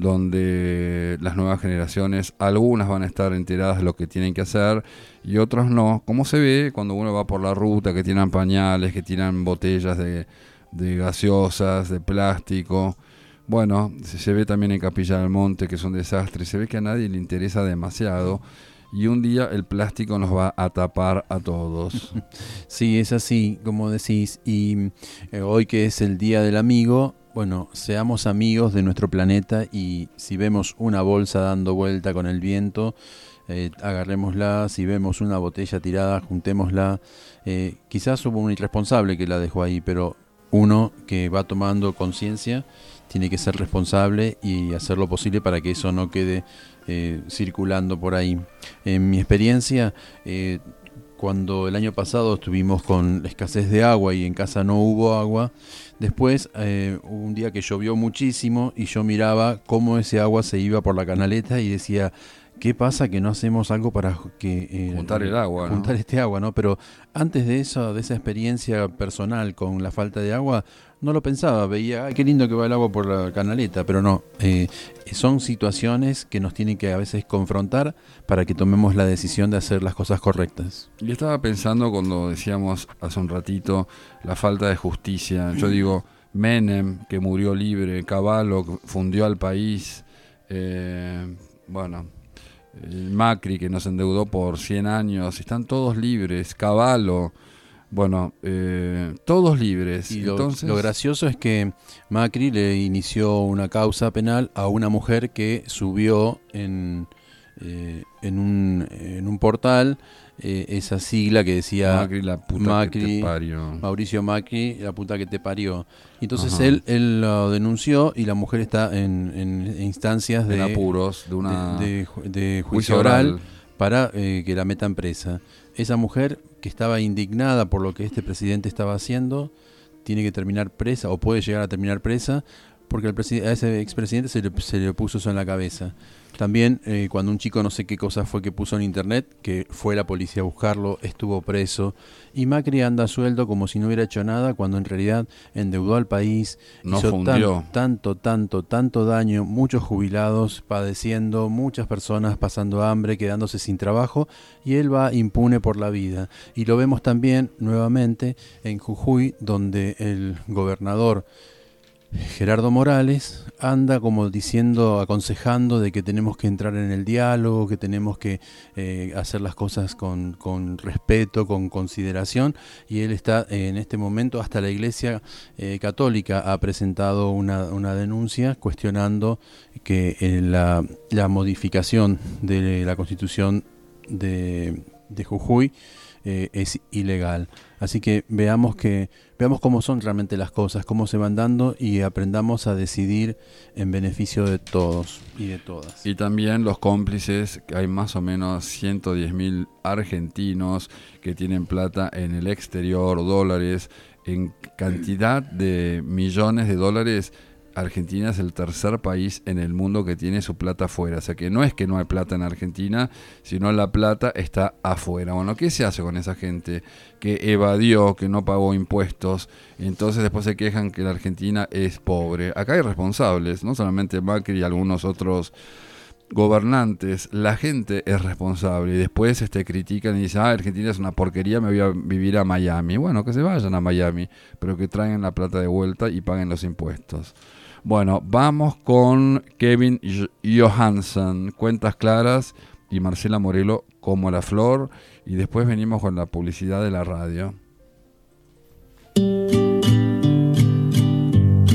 donde las nuevas generaciones, algunas van a estar enteradas de lo que tienen que hacer y otros no, como se ve cuando uno va por la ruta, que tiran pañales, que tiran botellas de... de gaseosas, de plástico. Bueno, se ve también en Capilla del Monte, que es un desastre. Se ve que a nadie le interesa demasiado y un día el plástico nos va a tapar a todos. Sí, es así, como decís. Y eh, hoy que es el Día del Amigo, bueno, seamos amigos de nuestro planeta y si vemos una bolsa dando vuelta con el viento, eh, agarrémosla. Si vemos una botella tirada, juntémosla. Eh, quizás hubo un irresponsable que la dejó ahí, pero uno que va tomando conciencia tiene que ser responsable y hacer lo posible para que eso no quede eh, circulando por ahí. En mi experiencia, eh, cuando el año pasado estuvimos con escasez de agua y en casa no hubo agua, después eh, hubo un día que llovió muchísimo y yo miraba cómo ese agua se iba por la canaleta y decía... ¿Qué pasa que no hacemos algo para que eh, juntar el agua, juntar ¿no? este agua, ¿no? Pero antes de eso, de esa experiencia personal con la falta de agua, no lo pensaba. Veía, ay, qué lindo que va el agua por la canaleta, pero no. Eh, son situaciones que nos tienen que a veces confrontar para que tomemos la decisión de hacer las cosas correctas. Y estaba pensando cuando decíamos hace un ratito la falta de justicia. Yo digo, Menem, que murió libre, Cavallo, que fundió al país, eh, bueno... el Macri, que nos endeudó por cien años, están todos libres, Cavallo, bueno, eh, todos libres. Y lo, Entonces... lo gracioso es que Macri le inició una causa penal a una mujer que subió en, eh, en, un, en un portal eh, esa sigla que decía Macri, la puta Macri, que te parió. Mauricio Macri, la puta que te parió. Entonces Ajá. él él lo denunció y la mujer está en, en instancias de en apuros de una de, de, de juicio, juicio oral, oral para eh, que la metan presa. Esa mujer que estaba indignada por lo que este presidente estaba haciendo tiene que terminar presa o puede llegar a terminar presa porque el preside- a ese expresidente se le, se le puso eso en la cabeza. También eh, cuando un chico no sé qué cosa fue que puso en internet, que fue la policía a buscarlo, estuvo preso, y Macri anda a sueldo como si no hubiera hecho nada, cuando en realidad endeudó al país, no hizo fundió. tan, tanto, tanto, tanto daño, muchos jubilados padeciendo, muchas personas pasando hambre, quedándose sin trabajo, y él va impune por la vida. Y lo vemos también nuevamente en Jujuy, donde el gobernador Gerardo Morales anda como diciendo, aconsejando de que tenemos que entrar en el diálogo, que tenemos que eh, hacer las cosas con, con respeto, con consideración, y él está eh, en este momento, hasta la Iglesia eh, Católica ha presentado una, una denuncia cuestionando que eh, la, la modificación de la Constitución de, de Jujuy eh, es ilegal. Así que veamos que veamos cómo son realmente las cosas, cómo se van dando y aprendamos a decidir en beneficio de todos y de todas. Y también los cómplices, que hay más o menos ciento diez mil argentinos que tienen plata en el exterior, dólares, en cantidad de millones de dólares. Argentina es el tercer país en el mundo que tiene su plata afuera. O sea que no es que no hay plata en Argentina, sino la plata está afuera. Bueno, ¿qué se hace con esa gente que evadió, que no pagó impuestos? Entonces después se quejan que la Argentina es pobre. Acá hay responsables, no solamente Macri y algunos otros gobernantes. La gente es responsable y después este, critican y dicen, ah, Argentina es una porquería, me voy a vivir a Miami. Bueno, que se vayan a Miami, pero que traigan la plata de vuelta y paguen los impuestos. Bueno, vamos con Kevin Johansen, Cuentas Claras, y Marcela Morelo, Como la Flor, y después venimos con la publicidad de la radio.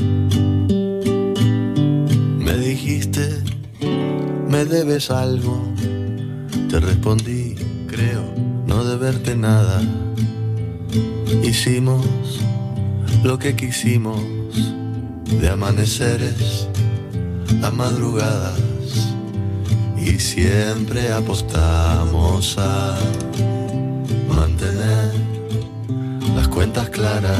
me debes algo. Te respondí, creo, no deberte nada. Hicimos lo que quisimos, de amaneceres a madrugadas, y siempre apostamos a mantener las cuentas claras.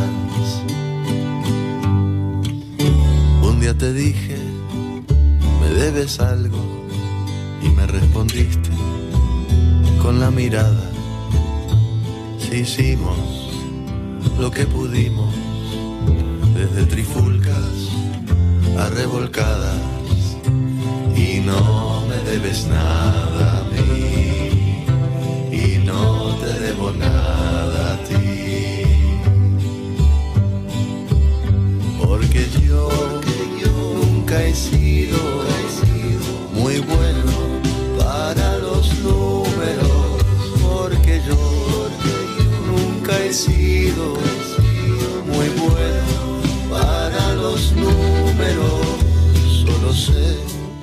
Un día te dije, me debes algo, y me respondiste con la mirada. Si hicimos lo que pudimos, desde trifulcas a revolcadas, y no me debes nada a mí, y no te debo nada a ti, porque yo, nunca he sido muy bueno para los números, porque yo nunca he sido muy bueno para los números. Solo sé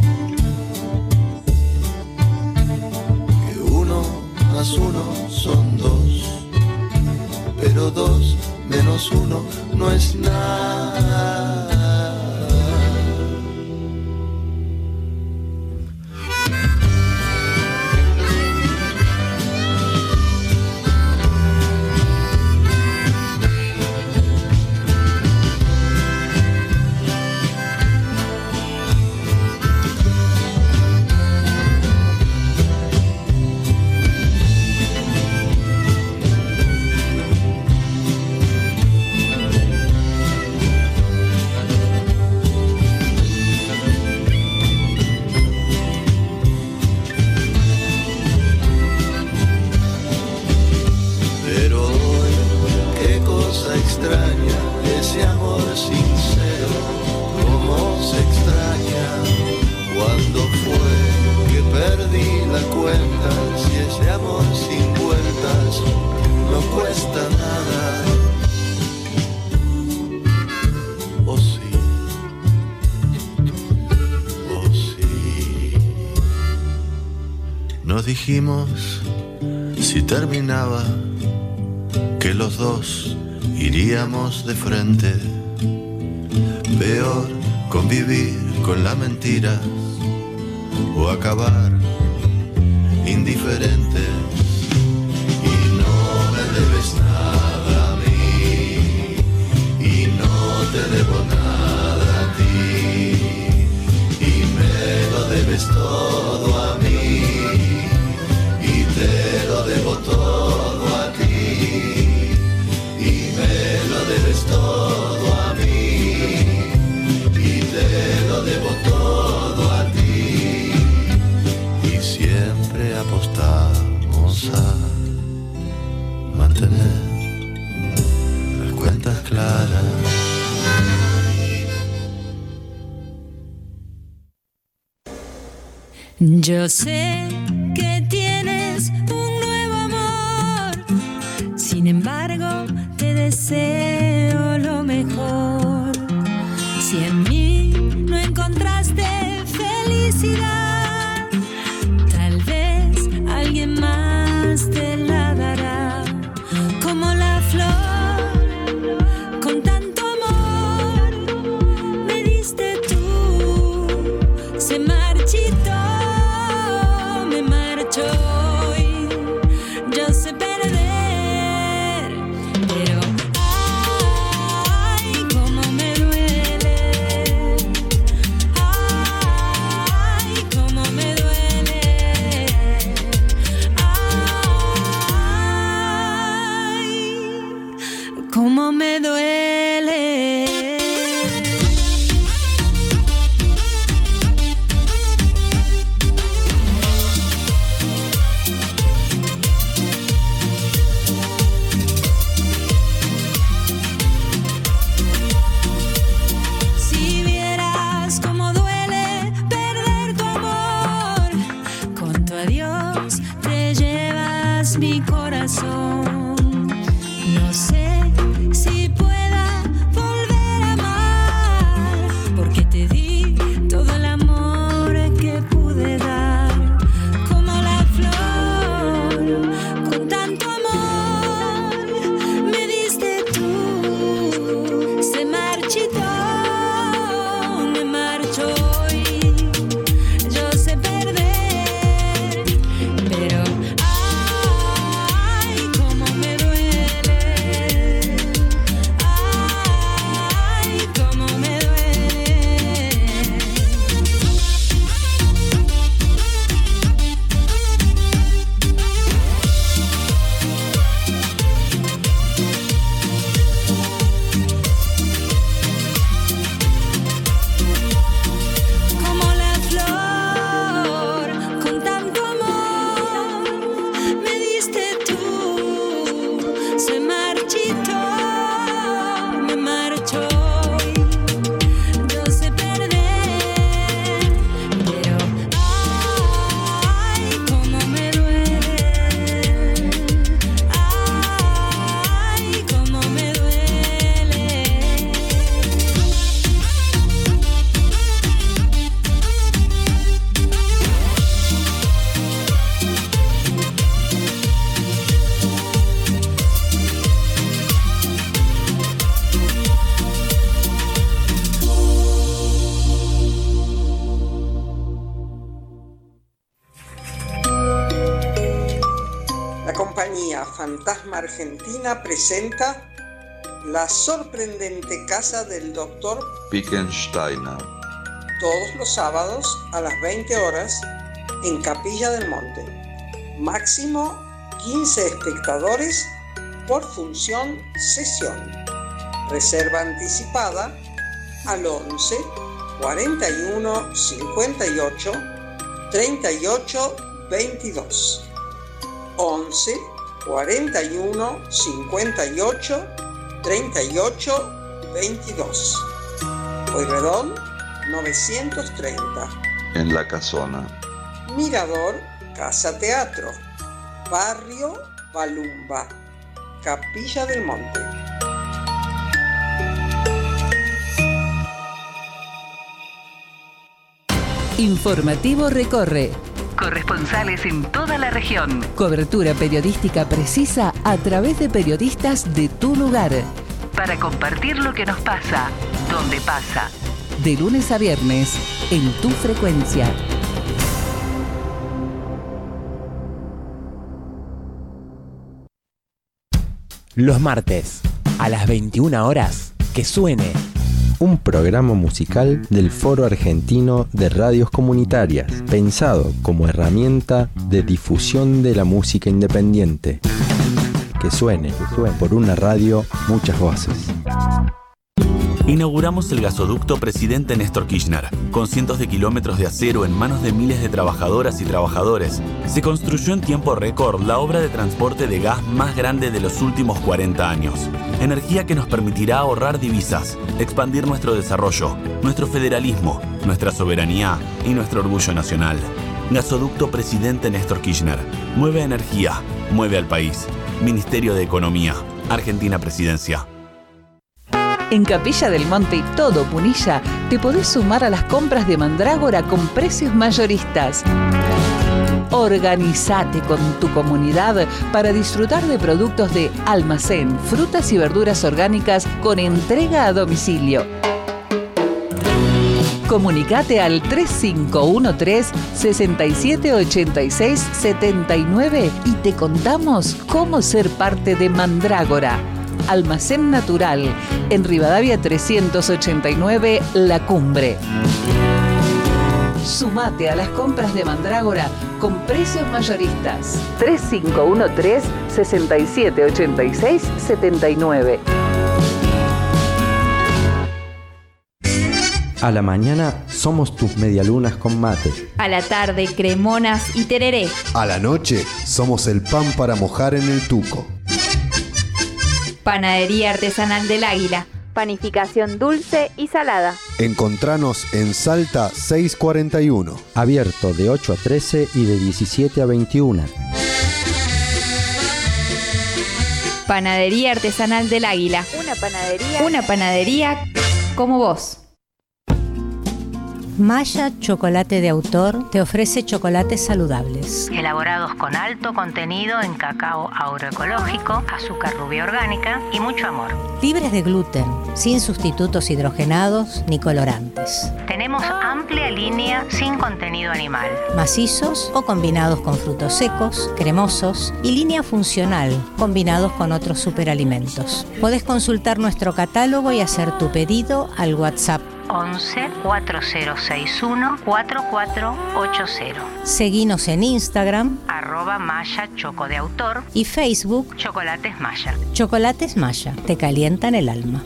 que uno más uno son dos, pero dos menos uno no es nada. Dijimos, si terminaba, que los dos iríamos de frente. Peor convivir con la mentira o acabar indiferentes. Y no me debes nada a mí, y no te debo nada a ti, y me lo debes todo a mí. Te lo debo todo a ti, y me lo debes todo a mí, y te lo debo todo a ti, y siempre apostamos a mantener las cuentas claras. Yo sé que tienes un nuevo amor, sin embargo te deseo lo mejor. Si en mí no encontraste felicidad, tal vez alguien más te la dará. Como la flor, con tanto amor, me diste tú, se marchitó. Hoy yo sé perder, pero ay, cómo me duele, ay, cómo me duele, ay, cómo me duele. Mi corazón, no sé si pueda volver a amar, porque te di todo el amor que pude dar. compañía Fantasma Argentina presenta La sorprendente casa del doctor Pickensteiner. Todos los sábados a las veinte horas en Capilla del Monte. Máximo quince espectadores por función sesión. Reserva anticipada al once cuarenta y uno cincuenta y ocho treinta y ocho veintidós. once cuarenta y uno cincuenta y ocho treinta y ocho veintidós. Pueyrredón novecientos treinta. En La Casona. Mirador Casa Teatro. Barrio Balumba. Capilla del Monte. Informativo Recorre. Corresponsales en toda la región. Cobertura periodística precisa a través de periodistas de tu lugar. Para compartir lo que nos pasa, donde pasa. De lunes a viernes, en tu frecuencia. Los martes, a las veintiuna horas, que suene. Un programa musical del Foro Argentino de Radios Comunitarias, pensado como herramienta de difusión de la música independiente. Que suene, que suene. Por una radio, muchas voces. Inauguramos el gasoducto Presidente Néstor Kirchner. Con cientos de kilómetros de acero en manos de miles de trabajadoras y trabajadores, se construyó en tiempo récord la obra de transporte de gas más grande de los últimos cuarenta años. Energía que nos permitirá ahorrar divisas, expandir nuestro desarrollo, nuestro federalismo, nuestra soberanía y nuestro orgullo nacional. Gasoducto Presidente Néstor Kirchner. Mueve energía, mueve al país. Ministerio de Economía. Argentina Presidencia. En Capilla del Monte y todo Punilla te podés sumar a las compras de Mandrágora con precios mayoristas. Organizate con tu comunidad para disfrutar de productos de almacén, frutas y verduras orgánicas con entrega a domicilio. Comunicate al tres cinco uno tres, seis siete ocho seis siete nueve y te contamos cómo ser parte de Mandrágora. Almacén Natural, en Rivadavia trescientos ochenta y nueve, La Cumbre. Sumate a las compras de Mandrágora con precios mayoristas. tres cinco uno tres, seis siete ocho seis siete nueve. A la mañana somos tus medialunas con mate. A la tarde, cremonas y tereré. A la noche somos el pan para mojar en el tuco. Panadería Artesanal del Águila. Panificación dulce y salada. Encontranos en Salta seiscientos cuarenta y uno. Abierto de ocho a trece y de diecisiete a veintiuna. Panadería Artesanal del Águila. Una panadería. Una panadería como vos. Maya Chocolate de Autor te ofrece chocolates saludables. Elaborados con alto contenido en cacao agroecológico, azúcar rubia orgánica y mucho amor. Libres de gluten, sin sustitutos hidrogenados ni colorantes. Tenemos amplia línea sin contenido animal. Macizos o combinados con frutos secos, cremosos y línea funcional, combinados con otros superalimentos. Podés consultar nuestro catálogo y hacer tu pedido al WhatsApp once cuatro cero seis uno cuatro cuatro ocho cero. Seguinos en Instagram arroba Maya Choco de Autor y Facebook Chocolates Maya. Chocolates Maya, te calientan el alma.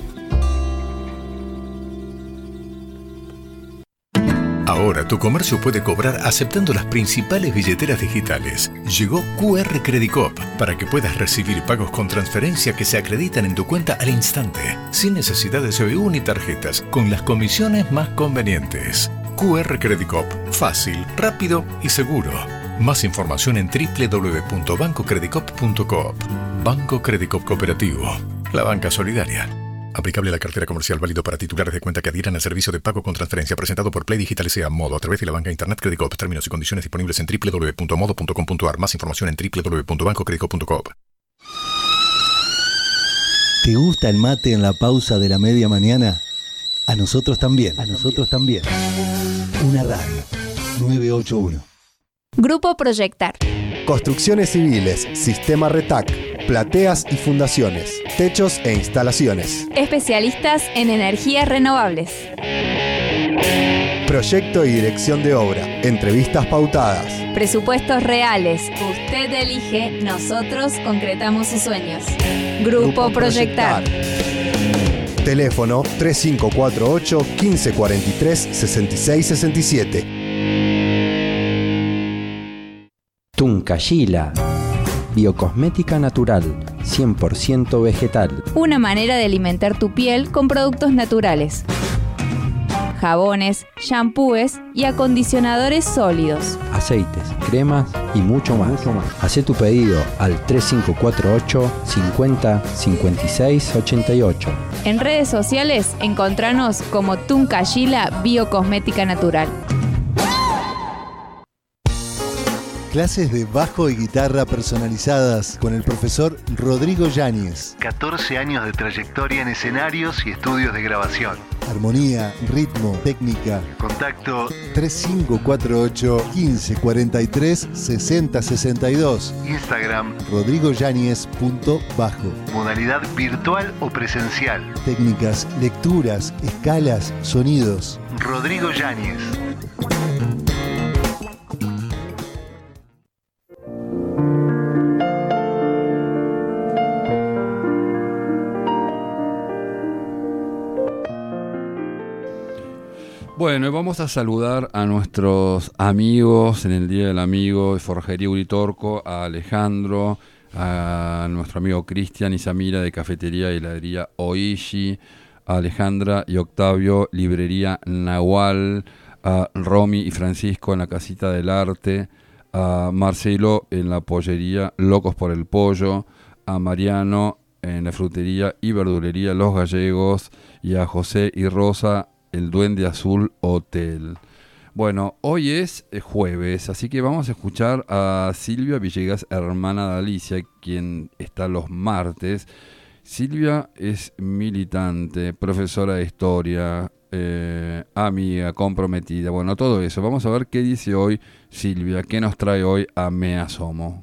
Ahora tu comercio puede cobrar aceptando las principales billeteras digitales. Llegó Q R Credit Coop para que puedas recibir pagos con transferencia que se acreditan en tu cuenta al instante, sin necesidad de C B U ni tarjetas, con las comisiones más convenientes. Q R Credit Coop, fácil, rápido y seguro. Más información en doble u doble u doble u punto banco credit coop punto coop. Banco Credit Coop Cooperativo, la banca solidaria. Aplicable a la cartera comercial, válido para titulares de cuenta que adhieran al servicio de pago con transferencia presentado por Play Digital S A Modo a través de la banca Internet Credit Coop. Términos y condiciones disponibles en doble u doble u doble u punto modo punto com punto a r. Más información en doble u doble u doble u punto banco credit coop punto coop. ¿Te gusta el mate en la pausa de la media mañana? A nosotros también. A nosotros también. Una radio. nueve ocho uno. Grupo Proyectar. Construcciones civiles, sistema RETAC, plateas y fundaciones, techos e instalaciones. Especialistas en energías renovables. Proyecto y dirección de obra, entrevistas pautadas. Presupuestos reales. Usted elige, nosotros concretamos sus sueños. Grupo, Grupo Proyectar. Proyectar. Teléfono tres cinco cuatro ocho, uno cinco cuatro tres, seis seis seis siete. Tuncayila. Biocosmética natural, cien por ciento vegetal. Una manera de alimentar tu piel con productos naturales. Jabones, shampoos y acondicionadores sólidos. Aceites, cremas y mucho más. Mucho más. Hacé tu pedido al tres cinco cuatro ocho, cincuenta, cincuenta y seis, ochenta y ocho. En redes sociales, encontranos como Tuncayila Biocosmética Natural. Clases de bajo y guitarra personalizadas con el profesor Rodrigo Yáñez. catorce años de trayectoria en escenarios y estudios de grabación. Armonía, ritmo, técnica. Contacto tres cinco cuatro ocho, uno cinco cuatro tres, seis cero seis dos. Instagram rodrigo yáñez punto bajo. Modalidad virtual o presencial. Técnicas, lecturas, escalas, sonidos. Rodrigo Yáñez. Bueno, y vamos a saludar a nuestros amigos en el Día del Amigo de Forjería Uritorco, a Alejandro, a nuestro amigo Cristian y Samira de Cafetería y Heladería Oishi, a Alejandra y Octavio, Librería Nahual, a Romy y Francisco en la Casita del Arte, a Marcelo en la Pollería Locos por el Pollo, a Mariano en la Frutería y Verdulería Los Gallegos y a José y Rosa el Duende Azul Hotel. Bueno, hoy es jueves, así que vamos a escuchar a Silvia Villegas, hermana de Alicia, quien está los martes. Silvia es militante, profesora de historia, eh, amiga, comprometida, bueno, todo eso. Vamos a ver qué dice hoy Silvia, qué nos trae hoy a Me Asomo.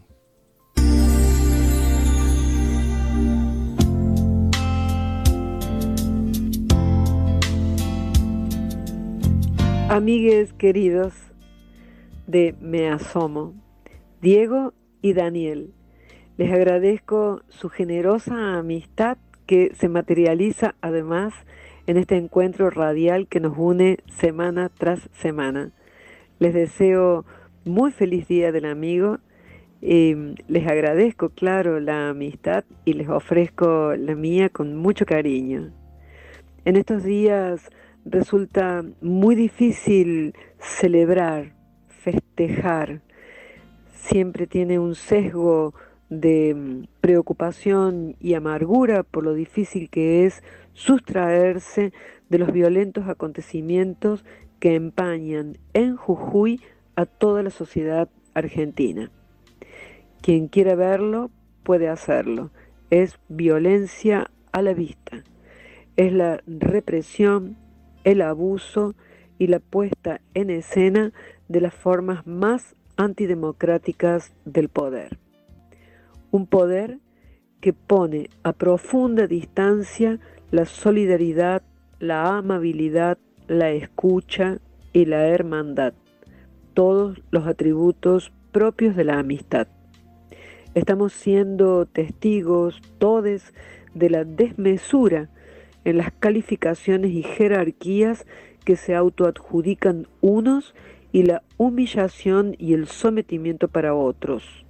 Amigues queridos de Me Asomo, Diego y Daniel, les agradezco su generosa amistad que se materializa además en este encuentro radial que nos une semana tras semana. Les deseo muy feliz Día del Amigo, y les agradezco, claro, la amistad y les ofrezco la mía con mucho cariño. En estos días resulta muy difícil celebrar, festejar. Siempre tiene un sesgo de preocupación y amargura por lo difícil que es sustraerse de los violentos acontecimientos que empañan en Jujuy a toda la sociedad argentina. Quien quiera verlo puede hacerlo. Es violencia a la vista. Es la represión, el abuso y la puesta en escena de las formas más antidemocráticas del poder. Un poder que pone a profunda distancia la solidaridad, la amabilidad, la escucha y la hermandad, todos los atributos propios de la amistad. Estamos siendo testigos todos de la desmesura en las calificaciones y jerarquías que se autoadjudican unos y la humillación y el sometimiento para otros.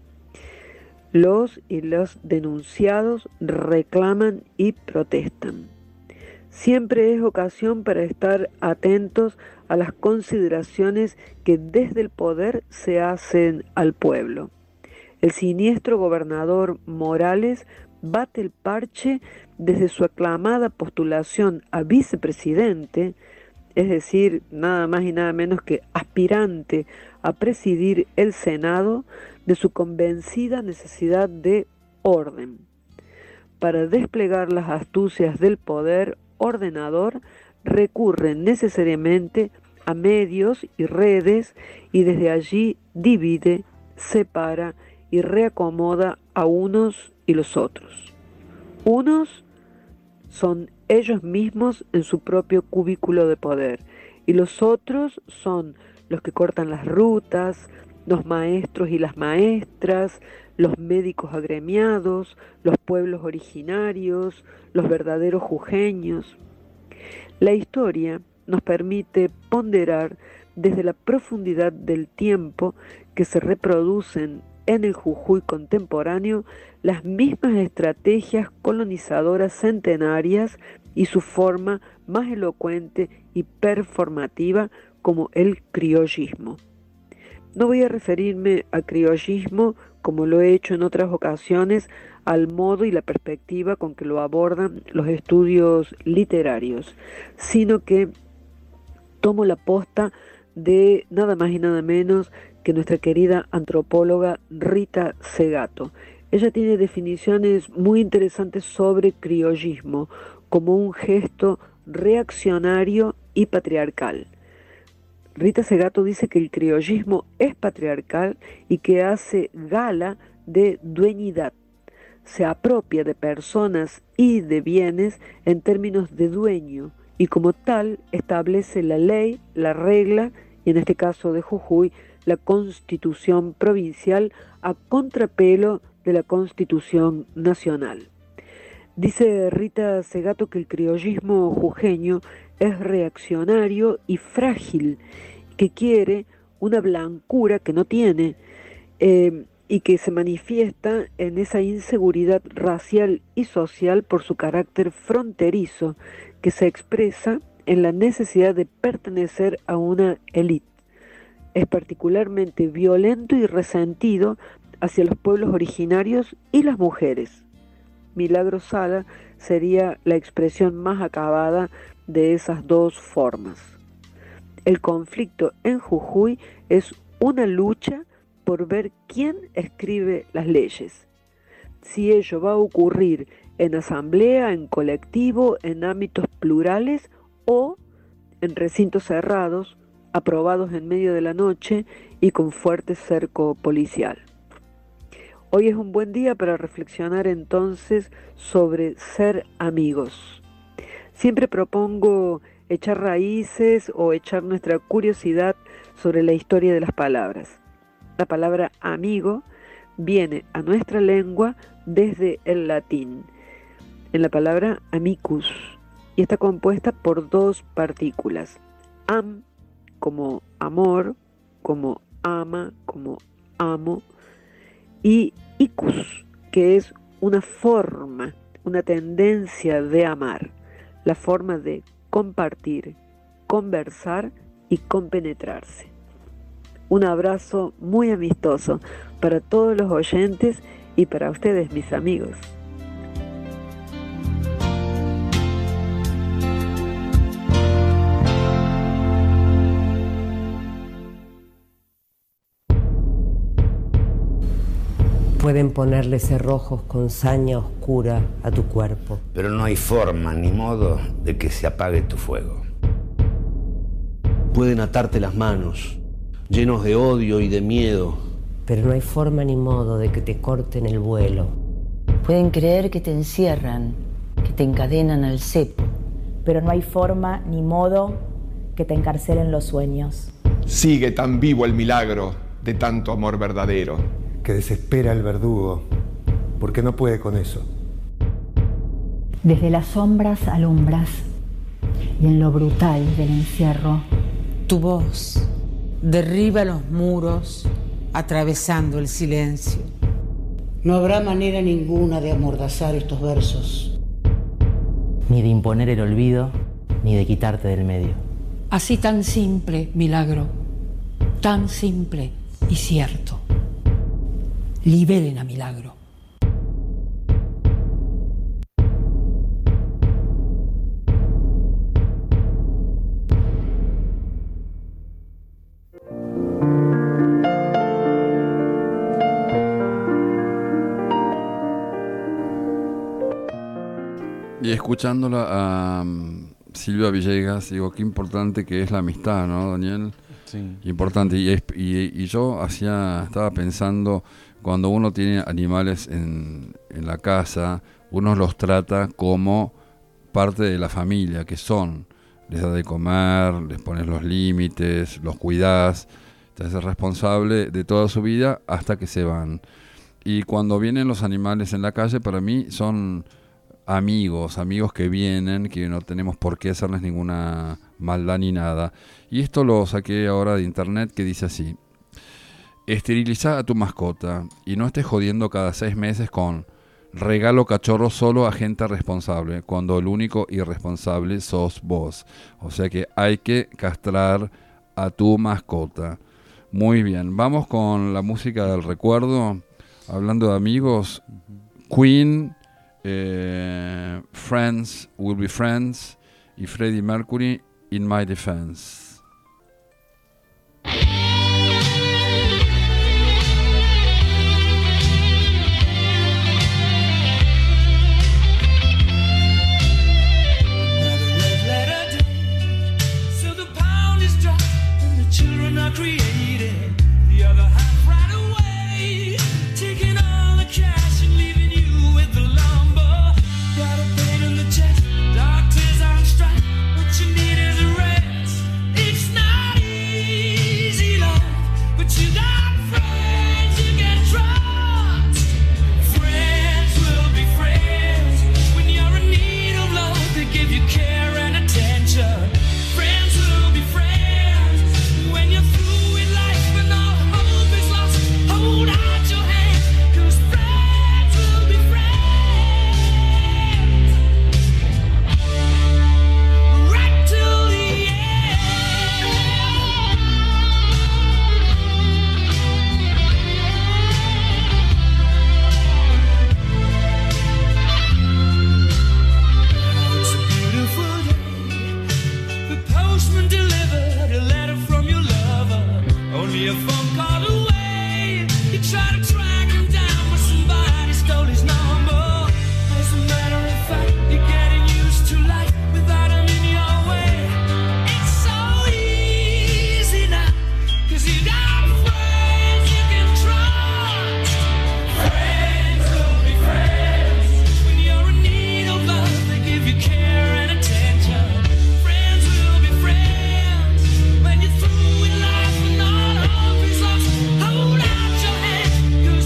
Los y los denunciados reclaman y protestan. Siempre es ocasión para estar atentos a las consideraciones que desde el poder se hacen al pueblo. El siniestro gobernador Morales bate el parche desde su aclamada postulación a vicepresidente, es decir, nada más y nada menos que aspirante a presidir el Senado, de su convencida necesidad de orden. Para desplegar las astucias del poder ordenador, recurre necesariamente a medios y redes y desde allí divide, separa y reacomoda a unos y los otros. Unos son ellos mismos en su propio cubículo de poder, y los otros son los que cortan las rutas, los maestros y las maestras, los médicos agremiados, los pueblos originarios, los verdaderos jujeños. La historia nos permite ponderar desde la profundidad del tiempo que se reproducen en el Jujuy contemporáneo las mismas estrategias colonizadoras centenarias y su forma más elocuente y performativa como el criollismo. No voy a referirme a criollismo, como lo he hecho en otras ocasiones, al modo y la perspectiva con que lo abordan los estudios literarios, sino que tomo la posta de nada más y nada menos que nuestra querida antropóloga Rita Segato. Ella tiene definiciones muy interesantes sobre criollismo como un gesto reaccionario y patriarcal. Rita Segato dice que el criollismo es patriarcal y que hace gala de dueñidad. Se apropia de personas y de bienes en términos de dueño y como tal establece la ley, la regla y en este caso de Jujuy, la constitución provincial a contrapelo de la constitución nacional. Dice Rita Segato que el criollismo jujeño es reaccionario y frágil, que quiere una blancura que no tiene eh, y que se manifiesta en esa inseguridad racial y social por su carácter fronterizo, que se expresa en la necesidad de pertenecer a una élite. Es particularmente violento y resentido hacia los pueblos originarios y las mujeres. Milagro Sala sería la expresión más acabada de esas dos formas. El conflicto en Jujuy es una lucha por ver quién escribe las leyes. Si ello va a ocurrir en asamblea, en colectivo, en ámbitos plurales o en recintos cerrados, aprobados en medio de la noche y con fuerte cerco policial. Hoy es un buen día para reflexionar entonces sobre ser amigos. Siempre propongo echar raíces o echar nuestra curiosidad sobre la historia de las palabras. La palabra amigo viene a nuestra lengua desde el latín, en la palabra amicus, y está compuesta por dos partículas, am como amor, como ama, como amo, y icus, que es una forma, una tendencia de amar, la forma de compartir, conversar y compenetrarse. Un abrazo muy amistoso para todos los oyentes y para ustedes, mis amigos. Pueden ponerle cerrojos con saña oscura a tu cuerpo. Pero no hay forma ni modo de que se apague tu fuego. Pueden atarte las manos, llenos de odio y de miedo. Pero no hay forma ni modo de que te corten el vuelo. Pueden creer que te encierran, que te encadenan al cepo. Pero no hay forma ni modo que te encarcelen los sueños. Sigue tan vivo el milagro de tanto amor verdadero. Que desespera el verdugo, porque no puede con eso. Desde las sombras alumbras, y en lo brutal del encierro, tu voz derriba los muros, atravesando el silencio. No habrá manera ninguna de amordazar estos versos. Ni de imponer el olvido, ni de quitarte del medio. Así tan simple, milagro, tan simple y cierto. Liberen a Milagro. Y escuchándola a um, Silvia Villegas, digo, qué importante que es la amistad, ¿no, Daniel? Sí. Importante. Y, y, y yo hacía, estaba pensando cuando uno tiene animales en, en la casa, uno los trata como parte de la familia, que son, les da de comer, les pones los límites, los cuidás, te haces responsable de toda su vida hasta que se van. Y cuando vienen los animales en la calle, para mí son amigos, amigos que vienen, que no tenemos por qué hacerles ninguna maldad ni nada. Y esto lo saqué ahora de internet, que dice así: esteriliza a tu mascota y no estés jodiendo cada seis meses con regalo cachorro solo a gente responsable, cuando el único irresponsable sos vos. O sea que hay que castrar a tu mascota. Muy bien, vamos con la música del recuerdo. Hablando de amigos, Queen, eh, Friends Will Be Friends y Freddie Mercury, In My Defense. Hold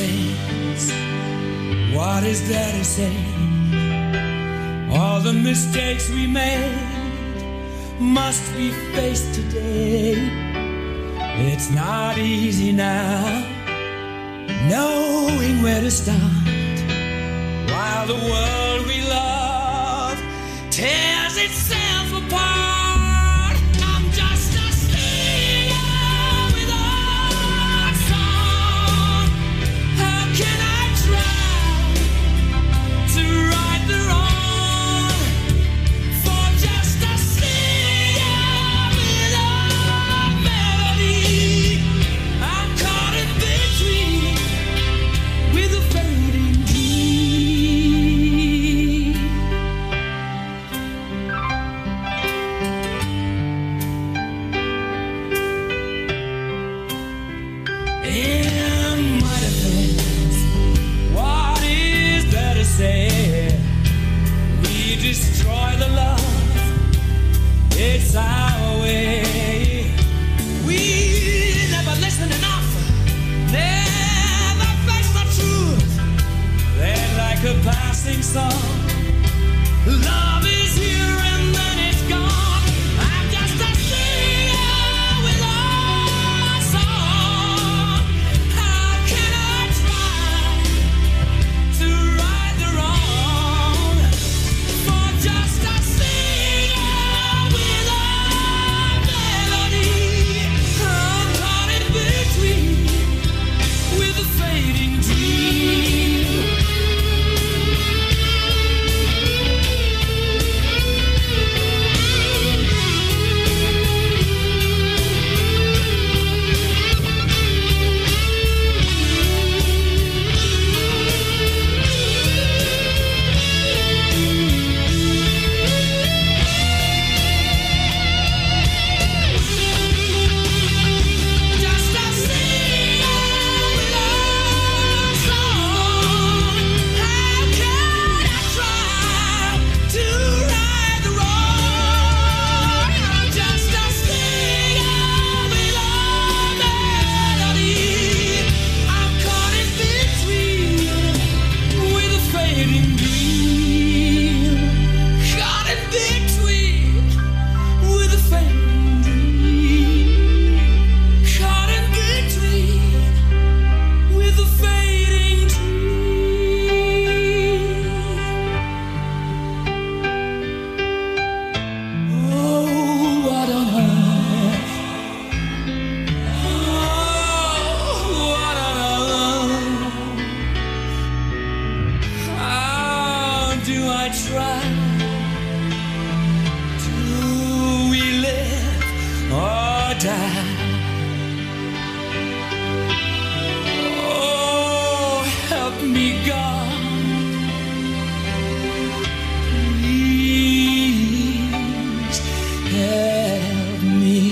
face. What is there to say? All the mistakes we made must be faced today. It's not easy now, knowing where to start, while the world we love tears itself apart. I'm just a singer without song. How can I try to right the wrong? For just a singer without melody, I'm caught in between with a fading dream. In my defense, what is there to say? We destroy the love, it's our way. We never listen enough, never face the truth. They're like a passing song. Love is here and then it's gone. I'm just a singer without song. How can I try to right the wrong? For just a singer without melody, I'm caught in between with a fading dream. Just a singer without song. How can I try to right the wrong? I'm just a singer without melody. I'm caught in between with a fading dream. Caught in between with a fading dream. Caught in between with a fading dream. Oh, what on earth? Oh, what on earth? How do I try? Do we live or die? Oh, help me, God. Please help me.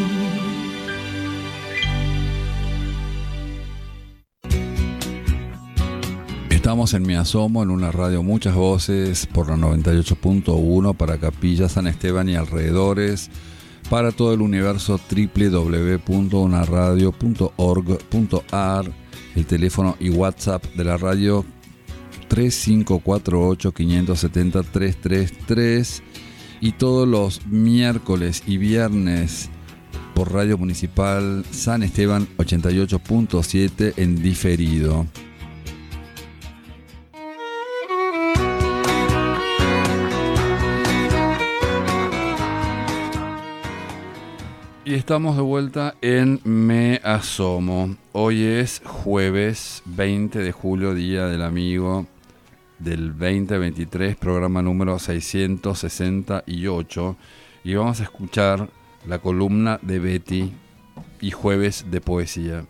Estamos en Me Asomo, en una radio Muchas Voces, por la noventa y ocho punto uno para Capilla San Esteban y alrededores, para todo el universo doble u doble u doble u punto una radio punto org punto a r, el teléfono y WhatsApp de la radio tres cinco cuatro ocho, cinco siete cero, tres tres tres, y todos los miércoles y viernes por Radio Municipal San Esteban ochenta y ocho punto siete en diferido. Y estamos de vuelta en Me Asomo. Hoy es jueves veinte de julio, Día del Amigo del veinte veintitrés, programa número seiscientos sesenta y ocho. Y vamos a escuchar la columna de Betty y Jueves de Poesía.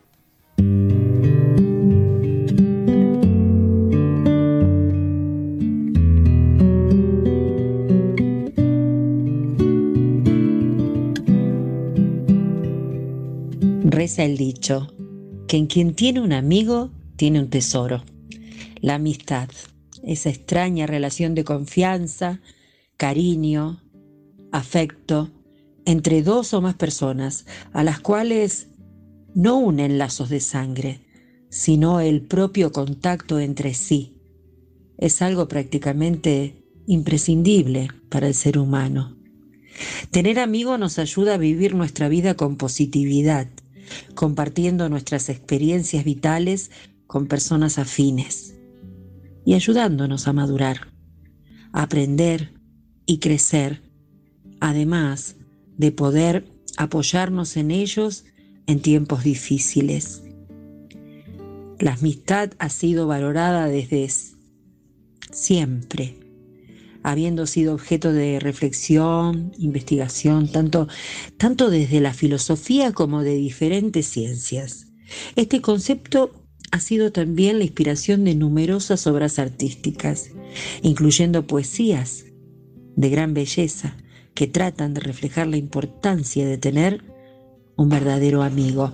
Reza el dicho, que en quien tiene un amigo, tiene un tesoro. La amistad, esa extraña relación de confianza, cariño, afecto, entre dos o más personas, a las cuales no unen lazos de sangre, sino el propio contacto entre sí. Es algo prácticamente imprescindible para el ser humano. Tener amigos nos ayuda a vivir nuestra vida con positividad, compartiendo nuestras experiencias vitales con personas afines y ayudándonos a madurar, a aprender y crecer, además de poder apoyarnos en ellos en tiempos difíciles. La amistad ha sido valorada desde siempre, habiendo sido objeto de reflexión, investigación, tanto, tanto desde la filosofía como de diferentes ciencias. Este concepto ha sido también la inspiración de numerosas obras artísticas, incluyendo poesías de gran belleza que tratan de reflejar la importancia de tener un verdadero amigo.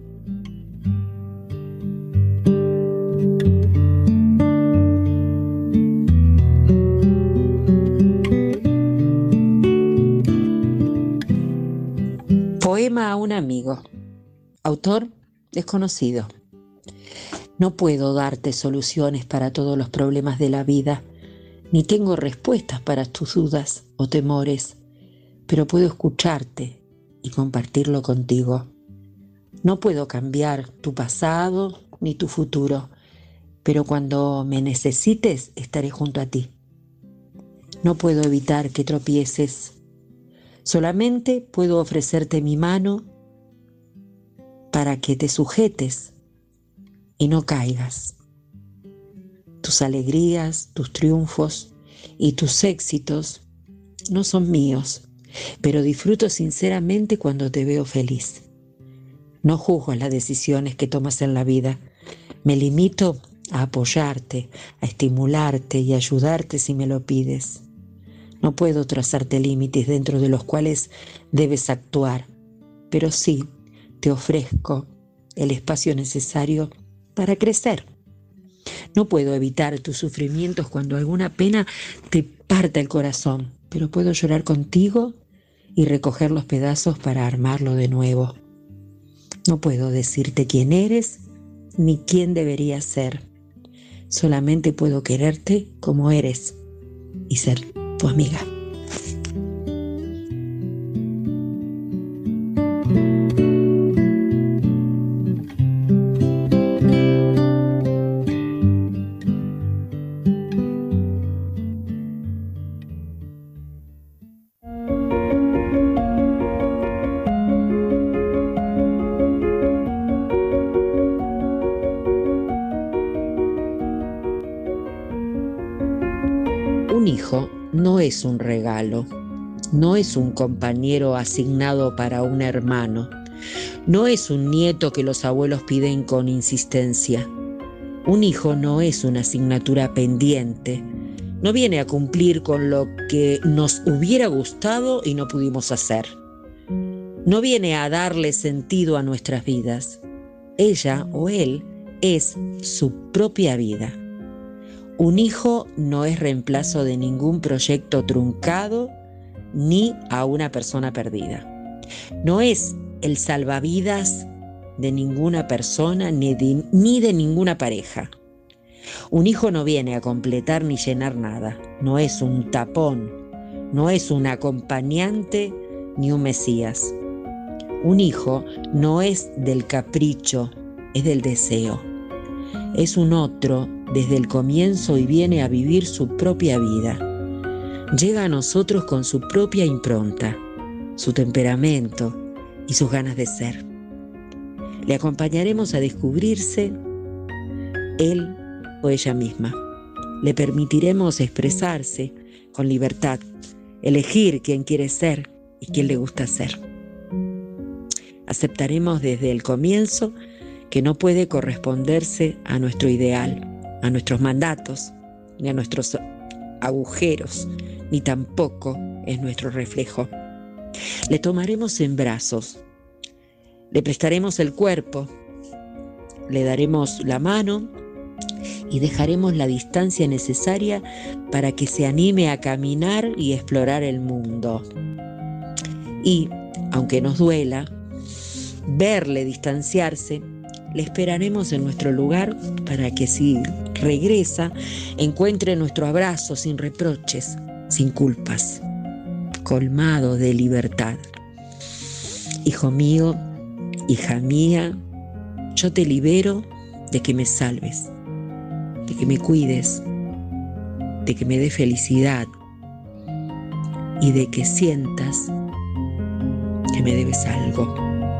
Poema a un amigo. Autor desconocido. No puedo darte soluciones para todos los problemas de la vida, ni tengo respuestas para tus dudas o temores, pero puedo escucharte y compartirlo contigo. No puedo cambiar tu pasado ni tu futuro, pero cuando me necesites estaré junto a ti. No puedo evitar que tropieces, solamente puedo ofrecerte mi mano para que te sujetes y no caigas. Tus alegrías, tus triunfos y tus éxitos no son míos, pero disfruto sinceramente cuando te veo feliz. No juzgo las decisiones que tomas en la vida, me limito a apoyarte, a estimularte y ayudarte si me lo pides. No puedo trazarte límites dentro de los cuales debes actuar, pero sí te ofrezco el espacio necesario para crecer. No puedo evitar tus sufrimientos cuando alguna pena te parta el corazón, pero puedo llorar contigo y recoger los pedazos para armarlo de nuevo. No puedo decirte quién eres ni quién deberías ser. Solamente puedo quererte como eres y ser tu amiga. Un hijo no es un regalo, no es un compañero asignado para un hermano, no es un nieto que los abuelos piden con insistencia. Un hijo no es una asignatura pendiente, no viene a cumplir con lo que nos hubiera gustado y no pudimos hacer. No viene a darle sentido a nuestras vidas. Ella o él es su propia vida. Un hijo no es reemplazo de ningún proyecto truncado ni a una persona perdida. No es el salvavidas de ninguna persona ni de, ni de ninguna pareja. Un hijo no viene a completar ni llenar nada. No es un tapón, no es un acompañante ni un mesías. Un hijo no es del capricho, es del deseo. Es un otro desde el comienzo y viene a vivir su propia vida. Llega a nosotros con su propia impronta, su temperamento y sus ganas de ser. Le acompañaremos a descubrirse él o ella misma. Le permitiremos expresarse con libertad, elegir quién quiere ser y quién le gusta ser. Aceptaremos desde el comienzo que no puede corresponderse a nuestro ideal, a nuestros mandatos, ni a nuestros agujeros, ni tampoco es nuestro reflejo. Le tomaremos en brazos, le prestaremos el cuerpo, le daremos la mano y dejaremos la distancia necesaria para que se anime a caminar y explorar el mundo. Y, aunque nos duela, verle distanciarse Le esperaremos en nuestro lugar para que si regresa encuentre nuestro abrazo sin reproches, sin culpas, colmado de libertad. Hijo mío, hija mía, yo te libero de que me salves, de que me cuides, de que me dé felicidad y de que sientas que me debes algo.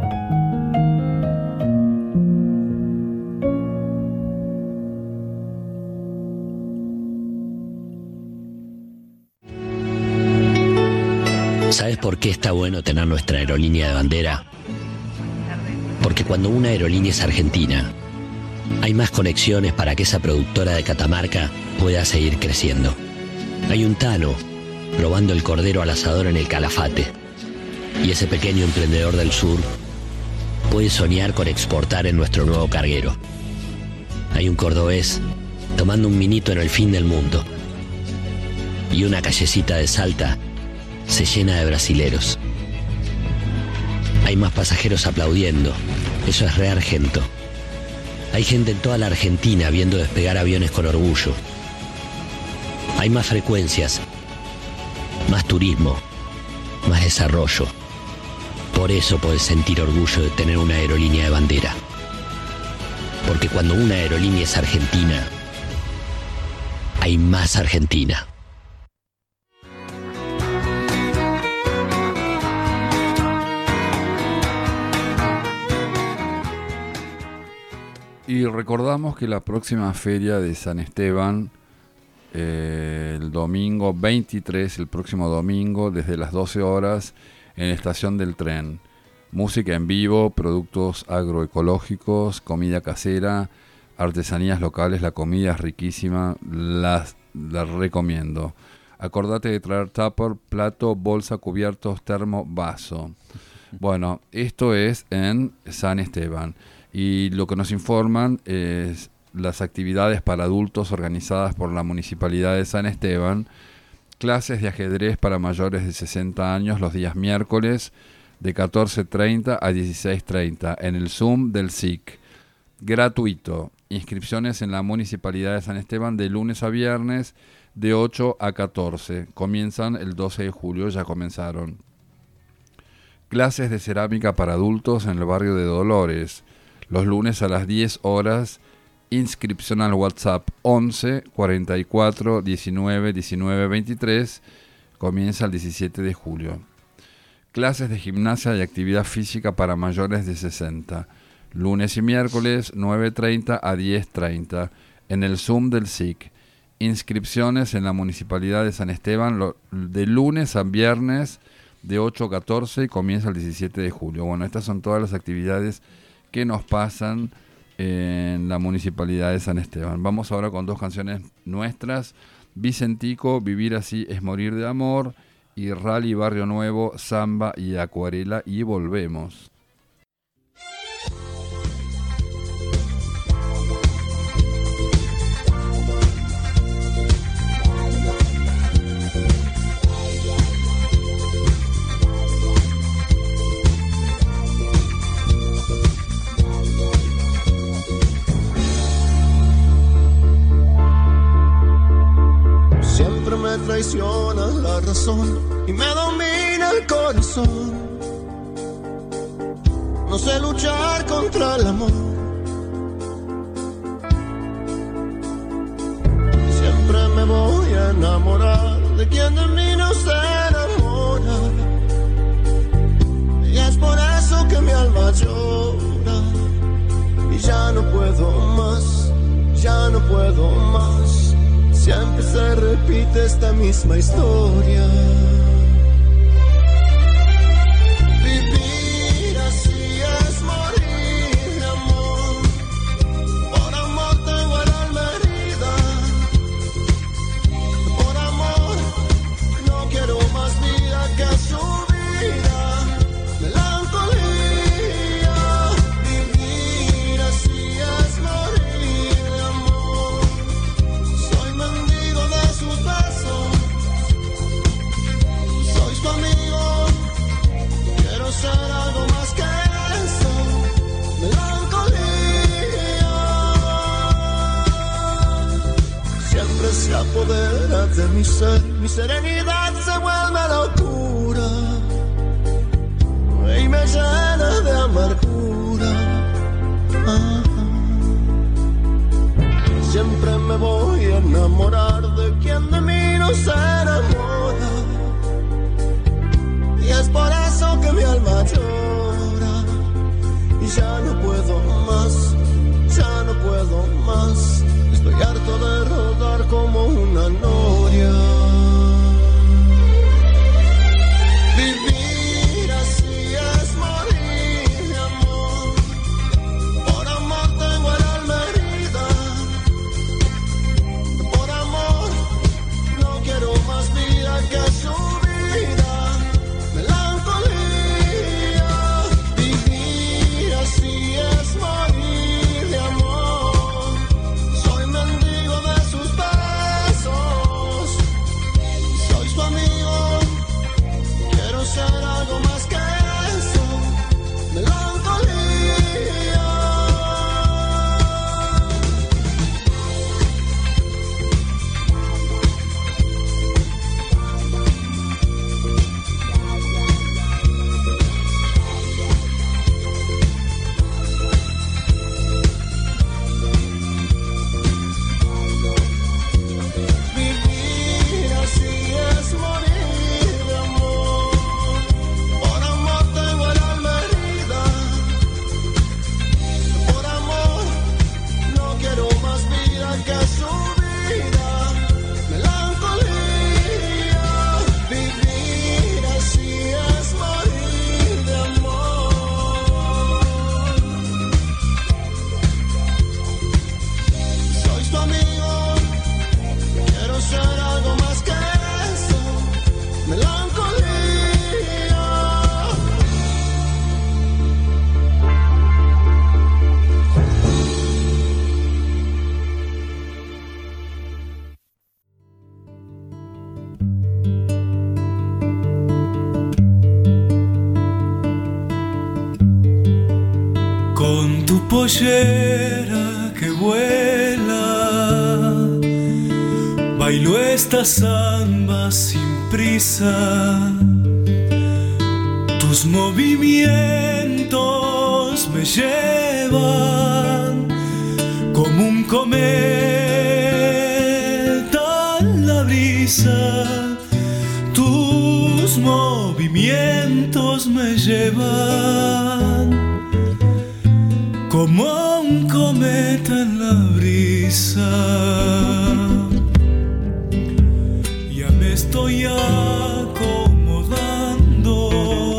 ¿Sabes por qué está bueno tener nuestra aerolínea de bandera? Porque cuando una aerolínea es argentina, hay más conexiones para que esa productora de Catamarca pueda seguir creciendo. Hay un Tano probando el cordero al asador en el Calafate, y ese pequeño emprendedor del sur puede soñar con exportar en nuestro nuevo carguero. Hay un cordobés tomando un minito en el fin del mundo, y una callecita de Salta se llena de brasileros. Hay más pasajeros aplaudiendo, eso es re argento. Hay gente en toda la Argentina viendo despegar aviones con orgullo. Hay más frecuencias, más turismo, más desarrollo. Por eso podés sentir orgullo de tener una aerolínea de bandera. Porque cuando una aerolínea es argentina, hay más Argentina. Y recordamos que la próxima feria de San Esteban, eh, el domingo veintitrés, el próximo domingo, desde las doce horas, en la estación del tren. Música en vivo, productos agroecológicos, comida casera, artesanías locales, la comida es riquísima, las, las recomiendo. Acordate de traer tupper, plato, bolsa, cubiertos, termo, vaso. Bueno, esto es en San Esteban. Y lo que nos informan es las actividades para adultos organizadas por la Municipalidad de San Esteban, clases de ajedrez para mayores de sesenta años los días miércoles de catorce treinta a dieciséis treinta en el Zoom del S I C. Gratuito. Inscripciones en la Municipalidad de San Esteban de lunes a viernes de ocho a catorce. Comienzan el doce de julio, ya comenzaron. Clases de cerámica para adultos en el barrio de Dolores. Los lunes a las diez horas, inscripción al WhatsApp once cuarenta y cuatro diecinueve diecinueve veintitrés, comienza el diecisiete de julio. Clases de gimnasia y actividad física para mayores de sesenta, lunes y miércoles nueve treinta a diez treinta, en el Zoom del S I C. Inscripciones en la Municipalidad de San Esteban lo, de lunes a viernes de ocho a catorce y comienza el diecisiete de julio. Bueno, estas son todas las actividades que nos pasan en la Municipalidad de San Esteban. Vamos ahora con dos canciones nuestras: Vicentico, Vivir así es morir de amor, y Rally Barrio Nuevo, Samba y Acuarela, y volvemos. Siempre me traiciona la razón y me domina el corazón. No sé luchar contra el amor. Siempre me voy a enamorar de quien de mí no se enamora. Y es por eso que mi alma llora. Y ya no puedo más, ya no puedo más. Siempre se repite esta misma historia. Vivir así es morir de amor. Por amor tengo el alma herida. Por amor no quiero más vida que su vida. Melancolía. Vivir así es morir de amor. Soy mendigo de sus besos. apodera de mi ser, mi serenidad se vuelve locura y me llena de amargura. Ah, siempre me voy a enamorar de quien de mí no se enamora, y es por eso que mi alma llora y ya no puedo más, ya no puedo más. Estoy harto de rodar como una noria. Vivir así es morir de amor. Por amor tengo el alma herida. Por amor no quiero más vida que su vida. Melancolía. Vivir así es morir de amor. Soy mendigo de sus besos. Soy su amigo. Quiero ser algo más que eso. Melancolía. Vivir así es morir de amor. Por amor tengo el alma herida. Por amor no quiero más vida que su vida. Melancolía. Vivir así es morir de amor. Soy tu amigo. Quiero ser algo más que eso. Melancolía. Con tu pollera que vuela, bailo esta samba sin prisa. Tus movimientos me llevan como un cometa en la brisa. Tus movimientos me llevan como un cometa en la brisa. Ya me estoy acomodando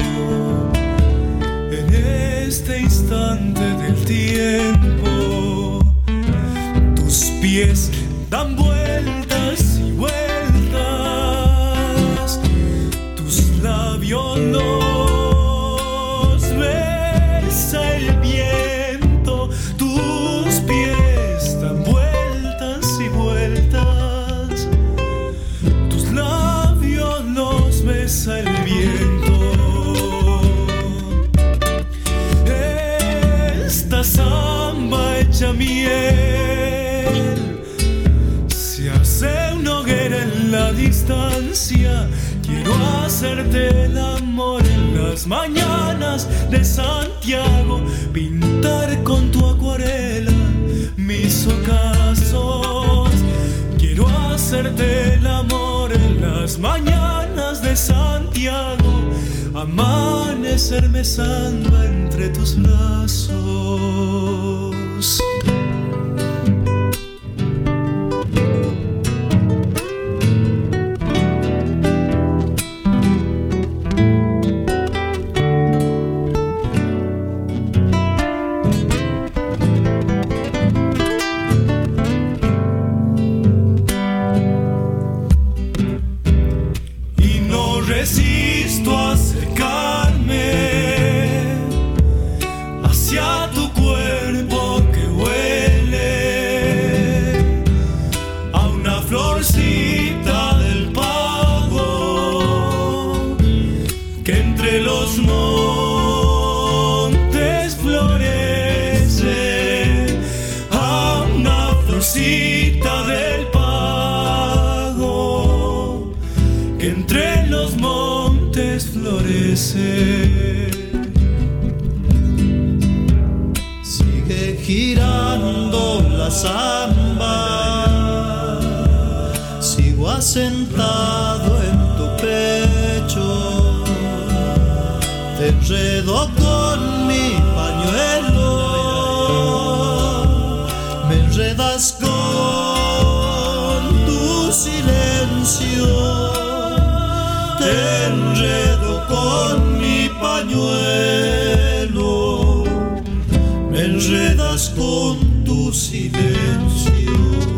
en este instante del tiempo. Tus pies dan vueltas y vueltas. Tus labios los besa el viento. Tus pies dan vueltas y vueltas. Tus labios los besa el viento. Esta samba hecha miel se hace una hoguera en la distancia. Quiero hacerte el amor en las mañanas de Santiago, pintar con tu acuarela mis ocasos. Quiero hacerte el amor en las mañanas de Santiago, amanecerme samba entre tus brazos. Y no resisto a acercarme hacia tu cuerpo que huele amanecer. Sigue girando la samba, sigo asentado en tu pecho, te enredo con mi pañuelo, me enredas con tu silencio, te enredo con mi pañuelo, me enredas con tu silencio.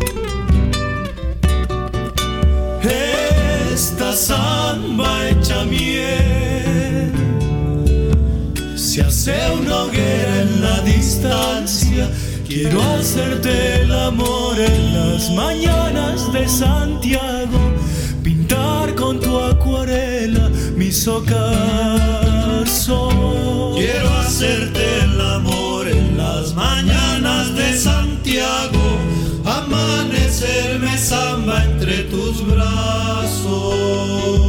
Esta samba hecha miel se hace una hoguera en la distancia. Quiero hacerte el amor en las mañanas de Santiago, pintar con tu acuarela mis ocasos. Quiero hacerte el amor en las mañanas de Santiago, amanecerme samba entre tus brazos.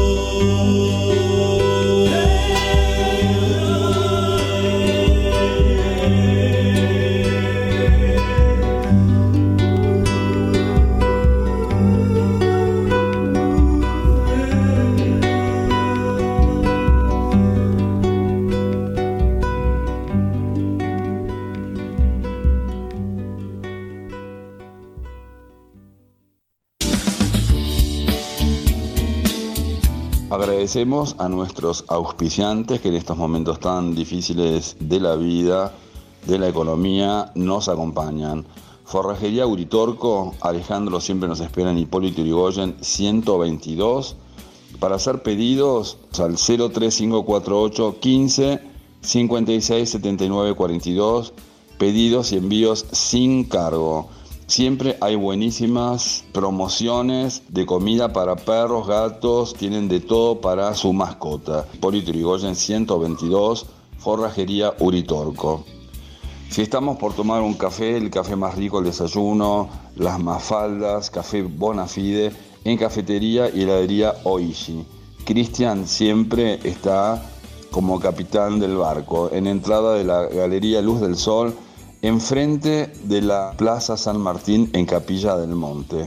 Agradecemos a nuestros auspiciantes que en estos momentos tan difíciles de la vida, de la economía, nos acompañan. Forrajería Uritorco, Alejandro siempre nos espera en Hipólito Yrigoyen ciento veintidós. Para hacer pedidos al cero tres cinco cuatro ocho quince cincuenta y seis setenta y nueve cuarenta y dos, pedidos y envíos sin cargo. Siempre hay buenísimas promociones de comida para perros, gatos, tienen de todo para su mascota. Hipólito Yrigoyen ciento veintidós, Forrajería Uritorco. Si estamos por tomar un café, el café más rico, el desayuno, las Mafaldas, café Bonafide, en cafetería y heladería Oishi. Cristian siempre está como capitán del barco, en entrada de la Galería Luz del Sol, enfrente de la Plaza San Martín en Capilla del Monte.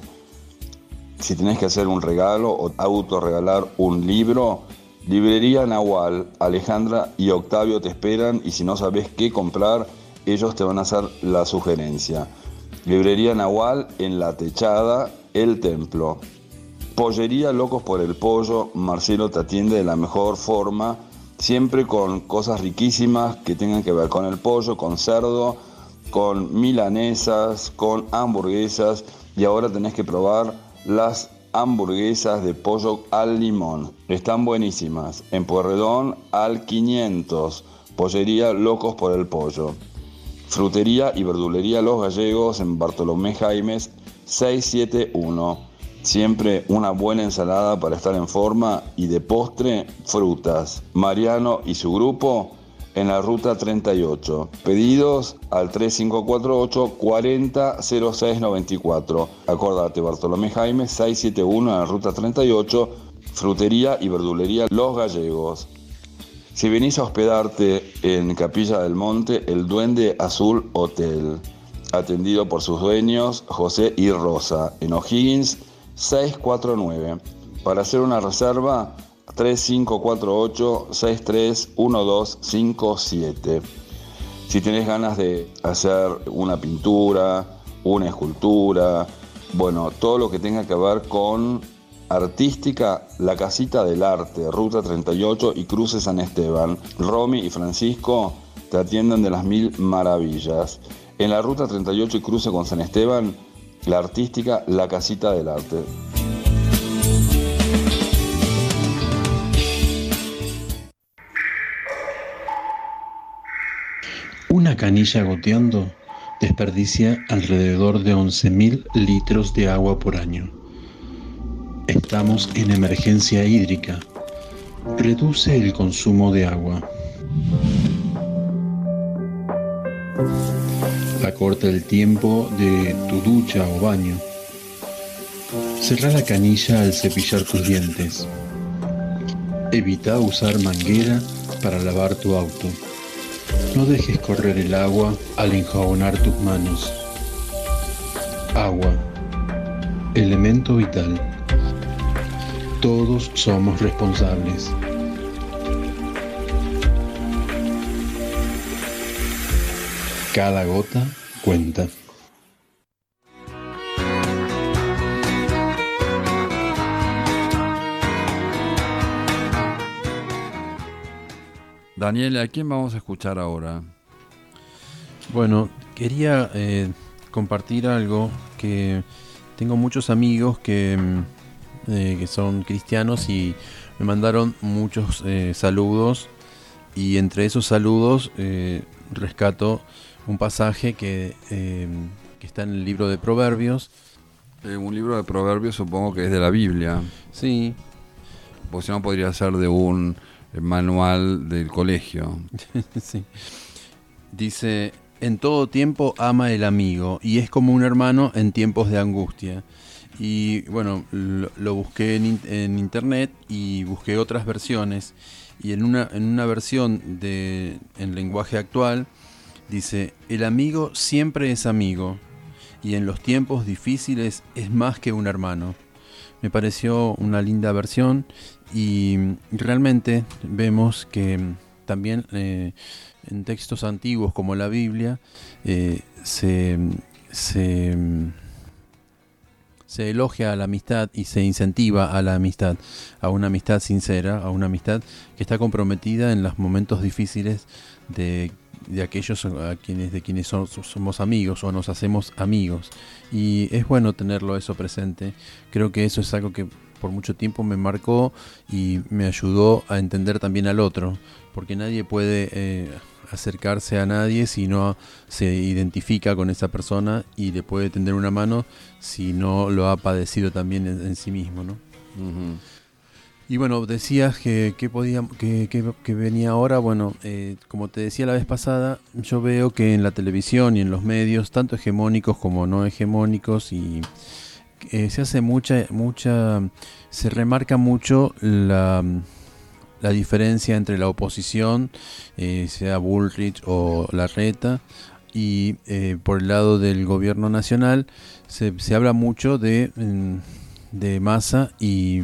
Si tenés que hacer un regalo o autorregalar un libro, Librería Nahual, Alejandra y Octavio te esperan, y si no sabés qué comprar, ellos te van a hacer la sugerencia. Librería Nahual en La Techada, El Templo. Pollería Locos por el Pollo, Marcelo te atiende de la mejor forma, siempre con cosas riquísimas que tengan que ver con el pollo, con cerdo, con milanesas, con hamburguesas, y ahora tenés que probar las hamburguesas de pollo al limón. Están buenísimas. En Pueyrredón al quinientos, Pollería Locos por el Pollo. Frutería y verdulería Los Gallegos en Bartolomé Jaimes seiscientos setenta y uno. Siempre una buena ensalada para estar en forma, y de postre, frutas. Mariano y su grupo en la ruta treinta y ocho. Pedidos al tres cinco cuatro ocho cuarenta cero seis noventa y cuatro. Acordate, Bartolomé Jaime seiscientos setenta y uno en la ruta treinta y ocho. Frutería y verdulería Los Gallegos. Si venís a hospedarte en Capilla del Monte, el Duende Azul Hotel, atendido por sus dueños José y Rosa, en O'Higgins seiscientos cuarenta y nueve. Para hacer una reserva, tres cinco cuatro ocho seis tres uno dos cinco siete. Si tenés ganas de hacer una pintura, una escultura, bueno, todo lo que tenga que ver con artística, la Casita del Arte, Ruta treinta y ocho y Cruce San Esteban. Romy y Francisco te atienden de las mil maravillas. En la Ruta treinta y ocho y Cruce con San Esteban, la artística, la Casita del Arte. Una canilla goteando desperdicia alrededor de once mil litros de agua por año. Estamos en emergencia hídrica. Reduce el consumo de agua. Acorta el tiempo de tu ducha o baño. Cerrá la canilla al cepillar tus dientes. Evita usar manguera para lavar tu auto. No dejes correr el agua al enjabonar tus manos. Agua, elemento vital. Todos somos responsables. Cada gota cuenta. Daniel, ¿a quién vamos a escuchar ahora? Bueno, quería eh, compartir algo que tengo muchos amigos que, eh, que son cristianos y me mandaron muchos eh, saludos, y entre esos saludos eh, rescato un pasaje que, eh, que está en el libro de Proverbios. Eh, un libro de Proverbios supongo que es de la Biblia. Sí. Porque si no podría ser de un manual del colegio. Sí. Dice: en todo tiempo ama el amigo y es como un hermano en tiempos de angustia. Y bueno, lo, lo busqué en, en internet y busqué otras versiones, y en una, en una versión de en lenguaje actual dice: el amigo siempre es amigo y en los tiempos difíciles es más que un hermano. Me pareció una linda versión, y realmente vemos que también eh, en textos antiguos como la Biblia eh, se, se, se elogia a la amistad y se incentiva a la amistad, a una amistad sincera, a una amistad que está comprometida en los momentos difíciles de, de aquellos a quienes, de quienes son, somos amigos o nos hacemos amigos. Y es bueno tenerlo eso presente. Creo que eso es algo que por mucho tiempo me marcó y me ayudó a entender también al otro, porque nadie puede eh, acercarse a nadie si no se identifica con esa persona y le puede tender una mano si no lo ha padecido también en, en sí mismo, ¿no? Uh-huh. Y bueno, decías que, que, podía, que, que, que venía ahora. Bueno, eh, como te decía la vez pasada, yo veo que en la televisión y en los medios, tanto hegemónicos como no hegemónicos, y eh, se hace mucha, mucha, se remarca mucho la, la diferencia entre la oposición, eh, sea Bullrich o Larreta, y eh, por el lado del gobierno nacional se, se habla mucho de, de Massa y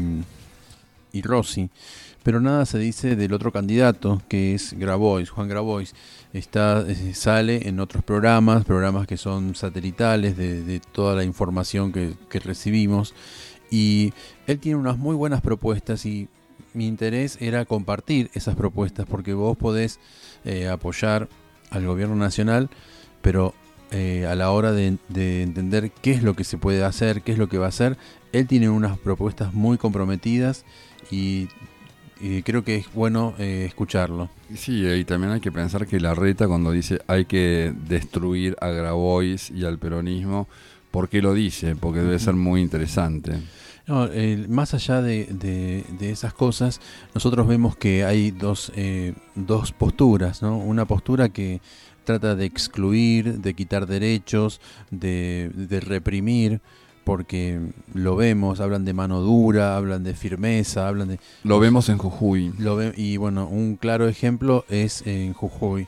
y Rossi, pero nada se dice del otro candidato, que es Grabois, Juan Grabois. Está, eh, sale en otros programas, programas que son satelitales de, de toda la información que, que recibimos, y él tiene unas muy buenas propuestas, y mi interés era compartir esas propuestas, porque vos podés eh, apoyar al gobierno nacional, pero eh, a la hora de, de entender qué es lo que se puede hacer, qué es lo que va a hacer, él tiene unas propuestas muy comprometidas, y, y creo que es bueno eh, escucharlo. Sí, y también hay que pensar que Larreta, cuando dice hay que destruir a Grabois y al peronismo, ¿por qué lo dice? Porque debe ser muy interesante. No, eh, más allá de, de, de esas cosas, nosotros vemos que hay dos, eh, dos posturas, ¿no? Una postura que trata de excluir, de quitar derechos, de, de reprimir, porque lo vemos, hablan de mano dura, hablan de firmeza, hablan de... Lo vemos en Jujuy. Lo ve, y bueno, un claro ejemplo es en Jujuy.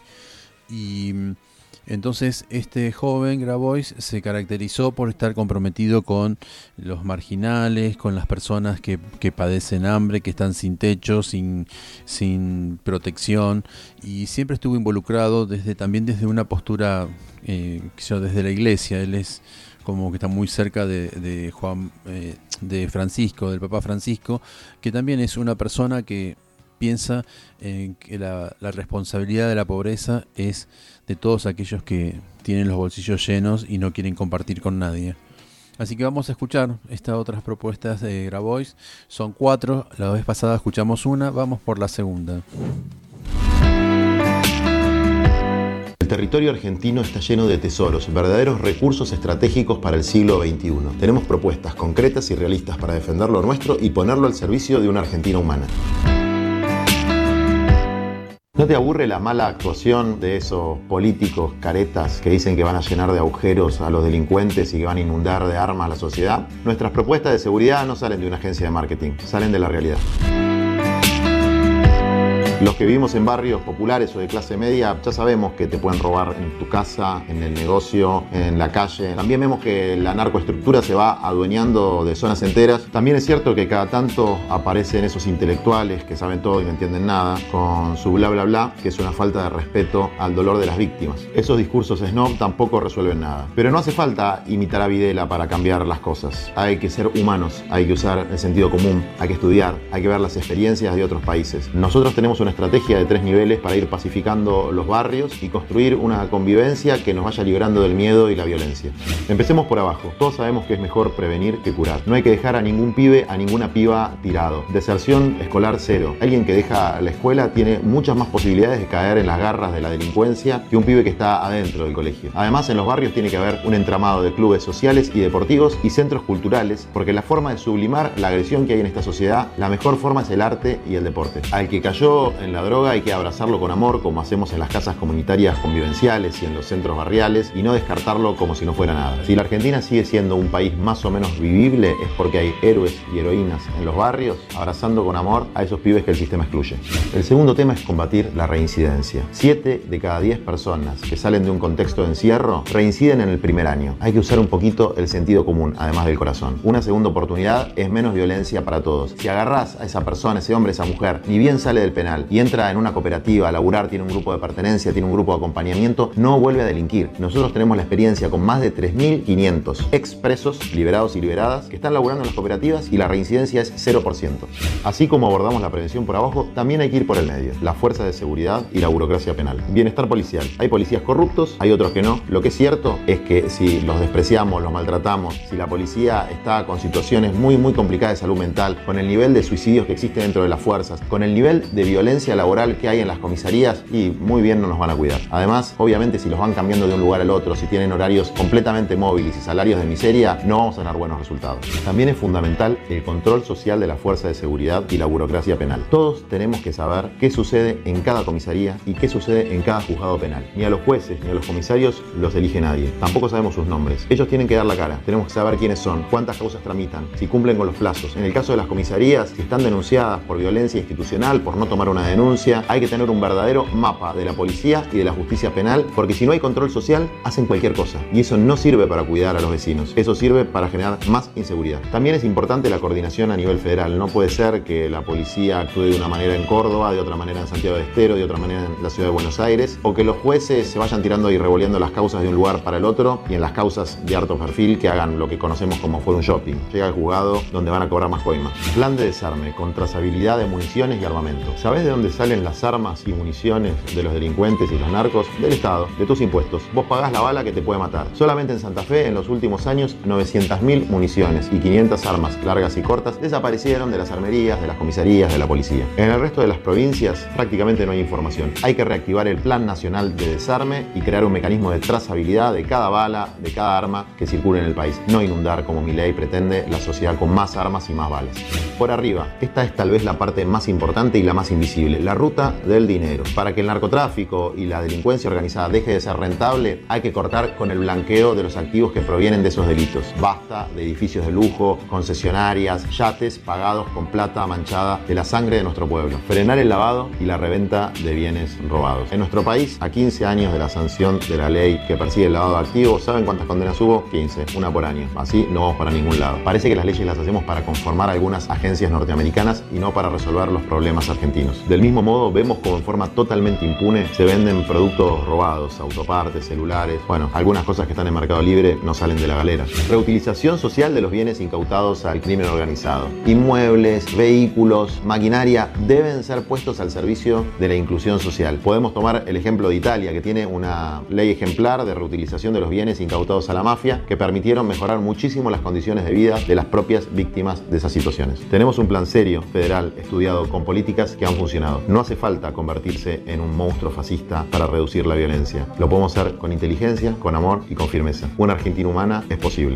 Y entonces este joven Grabois se caracterizó por estar comprometido con los marginales, con las personas que, que padecen hambre, que están sin techo, sin, sin protección, y siempre estuvo involucrado desde también desde una postura, eh, desde la iglesia. Él es como que está muy cerca de, de Juan, eh, de Francisco, del Papa Francisco, que también es una persona que piensa en que la, la responsabilidad de la pobreza es de todos aquellos que tienen los bolsillos llenos y no quieren compartir con nadie. Así que vamos a escuchar estas otras propuestas de Grabois. Son cuatro, la vez pasada escuchamos una, vamos por la segunda. El territorio argentino está lleno de tesoros, verdaderos recursos estratégicos para el siglo veintiuno. Tenemos propuestas concretas y realistas para defender lo nuestro y ponerlo al servicio de una Argentina humana. ¿No te aburre la mala actuación de esos políticos caretas que dicen que van a llenar de agujeros a los delincuentes y que van a inundar de armas a la sociedad? Nuestras propuestas de seguridad no salen de una agencia de marketing, salen de la realidad. Los que vivimos en barrios populares o de clase media ya sabemos que te pueden robar en tu casa, en el negocio, en la calle. También vemos que la narcoestructura se va adueñando de zonas enteras. También es cierto que cada tanto aparecen esos intelectuales que saben todo y no entienden nada con su bla bla bla, que es una falta de respeto al dolor de las víctimas. Esos discursos snob tampoco resuelven nada. Pero no hace falta imitar a Videla para cambiar las cosas. Hay que ser humanos, hay que usar el sentido común, hay que estudiar, hay que ver las experiencias de otros países. Nosotros tenemos una estrategia de tres niveles para ir pacificando los barrios y construir una convivencia que nos vaya librando del miedo y la violencia. Empecemos por abajo. Todos sabemos que es mejor prevenir que curar. No hay que dejar a ningún pibe, a ninguna piba tirado. Deserción escolar cero. Alguien que deja la escuela tiene muchas más posibilidades de caer en las garras de la delincuencia que un pibe que está adentro del colegio. Además, en los barrios tiene que haber un entramado de clubes sociales y deportivos y centros culturales, porque la forma de sublimar la agresión que hay en esta sociedad, la mejor forma es el arte y el deporte. Al que cayó en la droga hay que abrazarlo con amor, como hacemos en las casas comunitarias convivenciales y en los centros barriales, y no descartarlo como si no fuera nada. Si la Argentina sigue siendo un país más o menos vivible, es porque hay héroes y heroínas en los barrios abrazando con amor a esos pibes que el sistema excluye. El segundo tema es combatir la reincidencia. Siete de cada diez personas que salen de un contexto de encierro reinciden en el primer año. Hay que usar un poquito el sentido común, además del corazón. Una segunda oportunidad es menos violencia para todos. Si agarrás a esa persona, ese hombre, esa mujer, ni bien sale del penal y entra en una cooperativa a laburar, tiene un grupo de pertenencia, tiene un grupo de acompañamiento, no vuelve a delinquir. Nosotros tenemos la experiencia con más de tres mil quinientos expresos liberados y liberadas que están laburando en las cooperativas y la reincidencia es cero por ciento. Así como abordamos la prevención por abajo, también hay que ir por el medio. La fuerza de seguridad y la burocracia penal. Bienestar policial. Hay policías corruptos, hay otros que no. Lo que es cierto es que si los despreciamos, los maltratamos, si la policía está con situaciones muy muy complicadas de salud mental, con el nivel de suicidios que existe dentro de las fuerzas, con el nivel de violencia laboral que hay en las comisarías, y muy bien no nos van a cuidar. Además, obviamente, si los van cambiando de un lugar al otro, si tienen horarios completamente móviles y salarios de miseria, no vamos a tener buenos resultados. También es fundamental el control social de la fuerza de seguridad y la burocracia penal. Todos tenemos que saber qué sucede en cada comisaría y qué sucede en cada juzgado penal. Ni a los jueces ni a los comisarios los elige nadie. Tampoco sabemos sus nombres. Ellos tienen que dar la cara. Tenemos que saber quiénes son, cuántas causas tramitan, si cumplen con los plazos. En el caso de las comisarías, si están denunciadas por violencia institucional, por no tomar una denuncia, hay que tener un verdadero mapa de la policía y de la justicia penal, porque si no hay control social, hacen cualquier cosa. Y eso no sirve para cuidar a los vecinos. Eso sirve para generar más inseguridad. También es importante la coordinación a nivel federal. No puede ser que la policía actúe de una manera en Córdoba, de otra manera en Santiago del Estero, de otra manera en la ciudad de Buenos Aires, o que los jueces se vayan tirando y revolviendo las causas de un lugar para el otro, y en las causas de alto perfil que hagan lo que conocemos como fue un shopping. Llega al juzgado donde van a cobrar más coimas. Plan de desarme con trazabilidad de municiones y armamento. ¿Sabés de dónde salen las armas y municiones de los delincuentes y los narcos? Del Estado, de tus impuestos. Vos pagás la bala que te puede matar. Solamente en Santa Fe, en los últimos años, novecientas mil municiones y quinientas armas largas y cortas desaparecieron de las armerías, de las comisarías, de la policía. En el resto de las provincias prácticamente no hay información. Hay que reactivar el Plan Nacional de Desarme y crear un mecanismo de trazabilidad de cada bala, de cada arma que circule en el país. No inundar, como mi ley pretende, la sociedad con más armas y más balas. Por arriba, esta es tal vez la parte más importante y la más invisible, la ruta del dinero. Para que el narcotráfico y la delincuencia organizada deje de ser rentable, hay que cortar con el blanqueo de los activos que provienen de esos delitos. Basta de edificios de lujo, concesionarias, yates pagados con plata manchada de la sangre de nuestro pueblo. Frenar el lavado y la reventa de bienes robados. En nuestro país, a quince años de la sanción de la ley que persigue el lavado de activos, ¿saben cuántas condenas hubo? quince, una por año. Así no vamos para ningún lado. Parece que las leyes las hacemos para conformar algunas agencias norteamericanas y no para resolver los problemas argentinos. Del mismo modo, vemos como en forma totalmente impune se venden productos robados, autopartes, celulares. Bueno, algunas cosas que están en Mercado Libre no salen de la galera. Reutilización social de los bienes incautados al crimen organizado. Inmuebles, vehículos, maquinaria deben ser puestos al servicio de la inclusión social. Podemos tomar el ejemplo de Italia, que tiene una ley ejemplar de reutilización de los bienes incautados a la mafia, que permitieron mejorar muchísimo las condiciones de vida de las propias víctimas de esas situaciones. Tenemos un plan serio, federal, estudiado, con políticas que han funcionado. No hace falta convertirse en un monstruo fascista para reducir la violencia. Lo podemos hacer con inteligencia, con amor y con firmeza. Una Argentina humana es posible.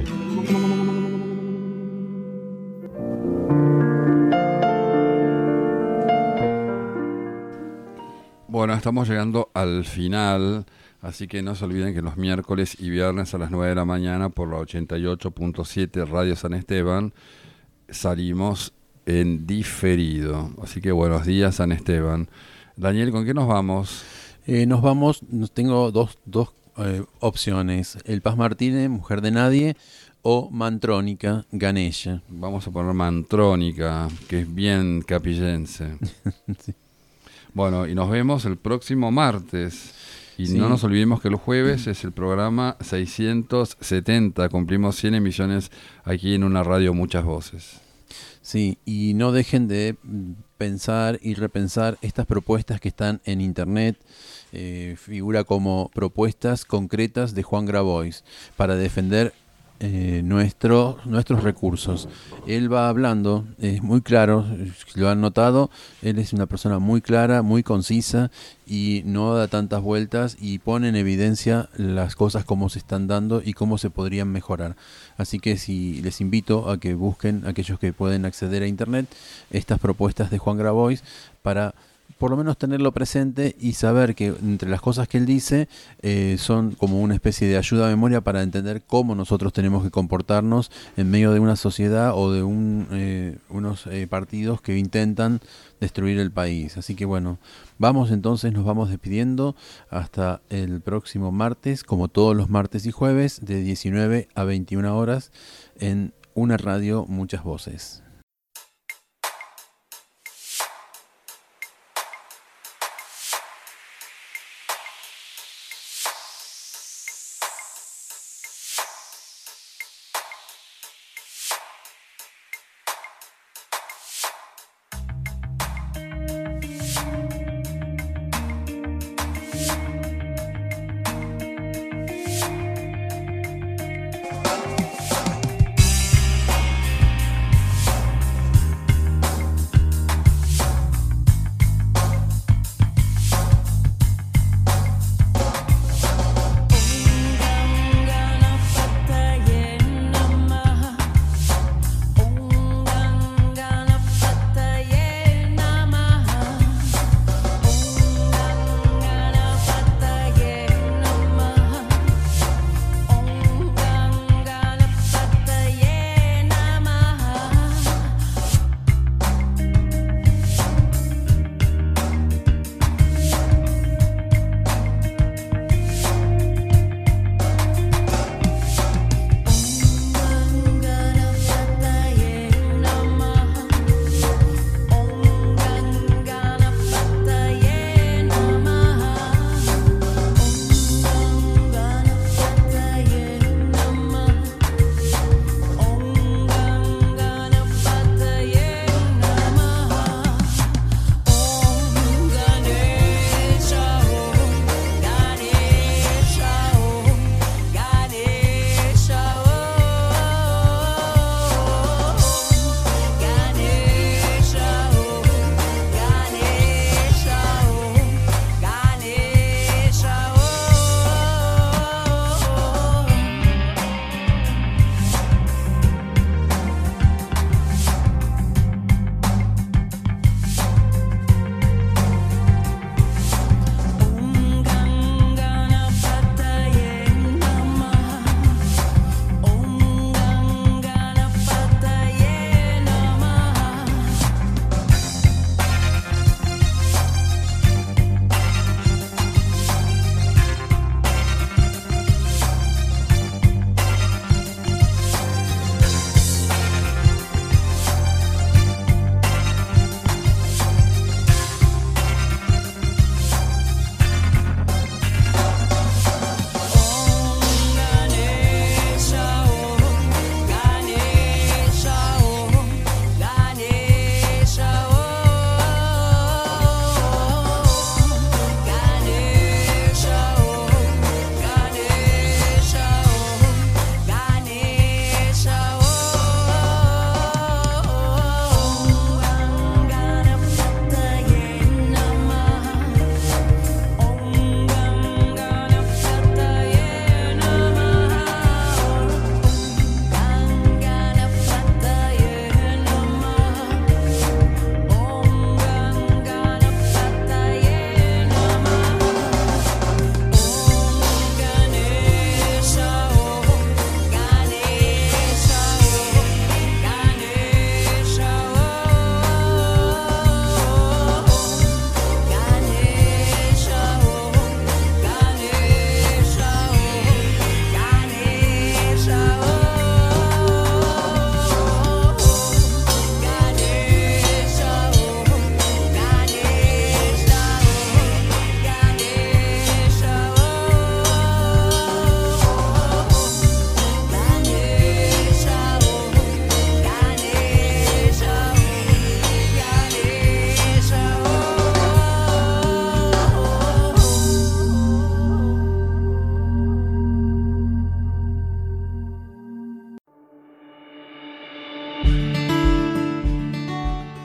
Bueno, estamos llegando al final, así que no se olviden que los miércoles y viernes a las nueve de la mañana por la ochenta y ocho punto siete Radio San Esteban salimos en diferido. Así que buenos días, San Esteban. Daniel, ¿con qué nos vamos? Eh, nos vamos, tengo dos, dos eh, opciones. El Paz Martínez, Mujer de Nadie, o Mantrónica, Ganesha. Vamos a poner Mantrónica, que es bien capillense. Sí. Bueno, y nos vemos el próximo martes. Y sí. No nos olvidemos que el jueves es el programa seiscientos setenta. Cumplimos cien emisiones aquí en una radio Muchas Voces. Sí, y no dejen de pensar y repensar estas propuestas que están en internet. Eh, figura como propuestas concretas de Juan Grabois para defender Eh, nuestro, nuestros recursos. Él va hablando, es muy claro, lo han notado, él es una persona muy clara, muy concisa y no da tantas vueltas y pone en evidencia las cosas como se están dando y cómo se podrían mejorar. Así que si les invito a que busquen, aquellos que pueden acceder a internet, estas propuestas de Juan Grabois para por lo menos tenerlo presente y saber que entre las cosas que él dice eh, son como una especie de ayuda a memoria para entender cómo nosotros tenemos que comportarnos en medio de una sociedad o de un, eh, unos eh, partidos que intentan destruir el país. Así que bueno, vamos entonces, nos vamos despidiendo hasta el próximo martes, como todos los martes y jueves, de diecinueve a veintiuna horas en una radio Muchas Voces.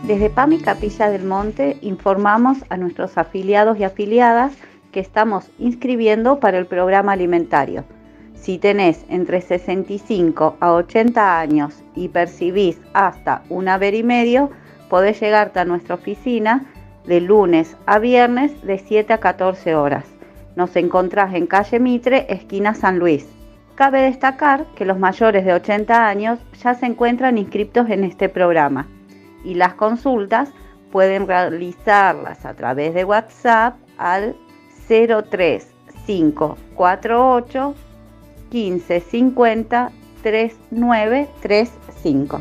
Desde PAMI Capilla del Monte informamos a nuestros afiliados y afiliadas que estamos inscribiendo para el programa alimentario. Si tenés entre sesenta y cinco a ochenta años y percibís hasta un haber y medio, podés llegarte a nuestra oficina de lunes a viernes de siete a catorce horas. Nos encontrás en calle Mitre, esquina San Luis. Cabe destacar que los mayores de ochenta años ya se encuentran inscriptos en este programa y las consultas pueden realizarlas a través de WhatsApp al cero tres cinco cuatro ocho quince cincuenta treinta y nueve treinta y cinco.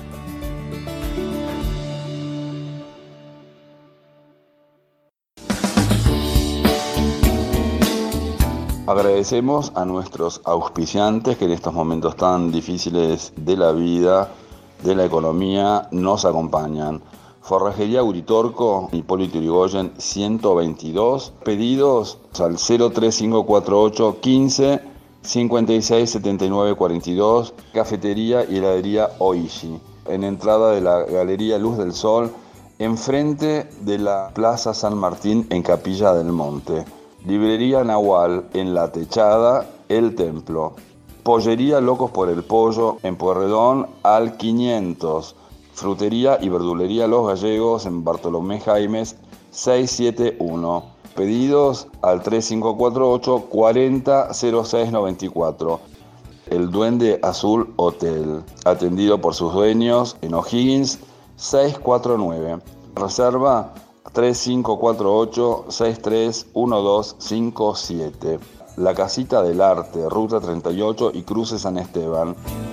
Agradecemos a nuestros auspiciantes que en estos momentos tan difíciles de la vida, de la economía, nos acompañan. Forrajería Uritorco, Hipólito Yrigoyen ciento veintidós, pedidos al cero tres cinco cuatro ocho quince cincuenta y seis setenta y nueve cuarenta y dos, Cafetería y Heladería Oishi, en entrada de la Galería Luz del Sol, enfrente de la Plaza San Martín en Capilla del Monte. Librería Nahual en La Techada, El Templo. Pollería Locos por el Pollo en Pueyrredón al quinientos. Frutería y verdulería Los Gallegos en Bartolomé Jaimes seiscientos setenta y uno. Pedidos al tres cinco cuatro ocho cuarenta cero seis noventa y cuatro. El Duende Azul Hotel, atendido por sus dueños en O'Higgins seiscientos cuarenta y nueve. Reserva tres cinco cuatro ocho seis tres uno dos cinco siete. La Casita del Arte, Ruta treinta y ocho y Cruce San Esteban.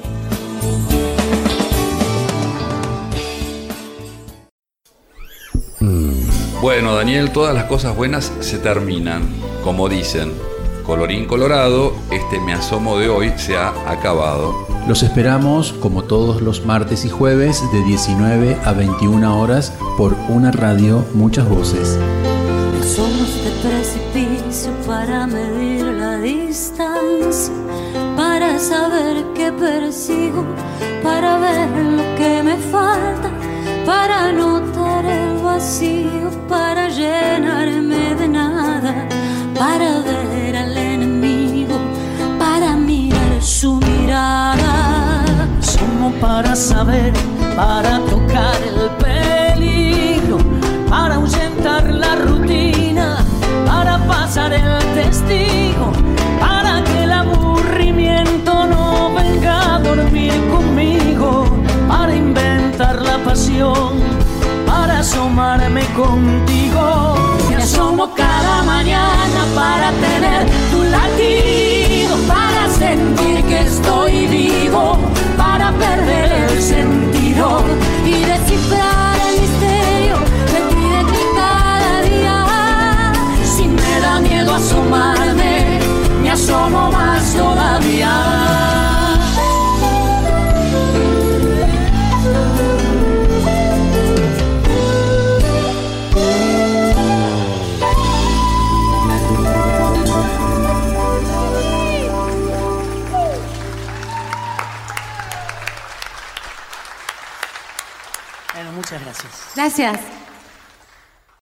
Bueno, Daniel, todas las cosas buenas se terminan, como dicen. Colorín colorado, este Me Asomo de hoy se ha acabado. Los esperamos como todos los martes y jueves de diecinueve a veintiuna horas por una radio, muchas voces. Somos de precipicio para medir la distancia, para saber qué persigo, para ver lo que me falta, para notar el vacío, para llenarme de nada, para ver al enemigo, para mirar su mirada. Somos para saber, para tocar el peligro, para ahuyentar la rutina, para pasar el testigo, para que el aburrimiento no venga a dormir conmigo, para inventar la pasión, para asomarme contigo. Me asomo cada mañana para tener tu latido, para sentir que estoy vivo, para perder el sentido y descifrar el misterio de ti, de ti cada día. Si me da miedo asomarme, me asomo más todavía. Bueno, muchas gracias. Gracias.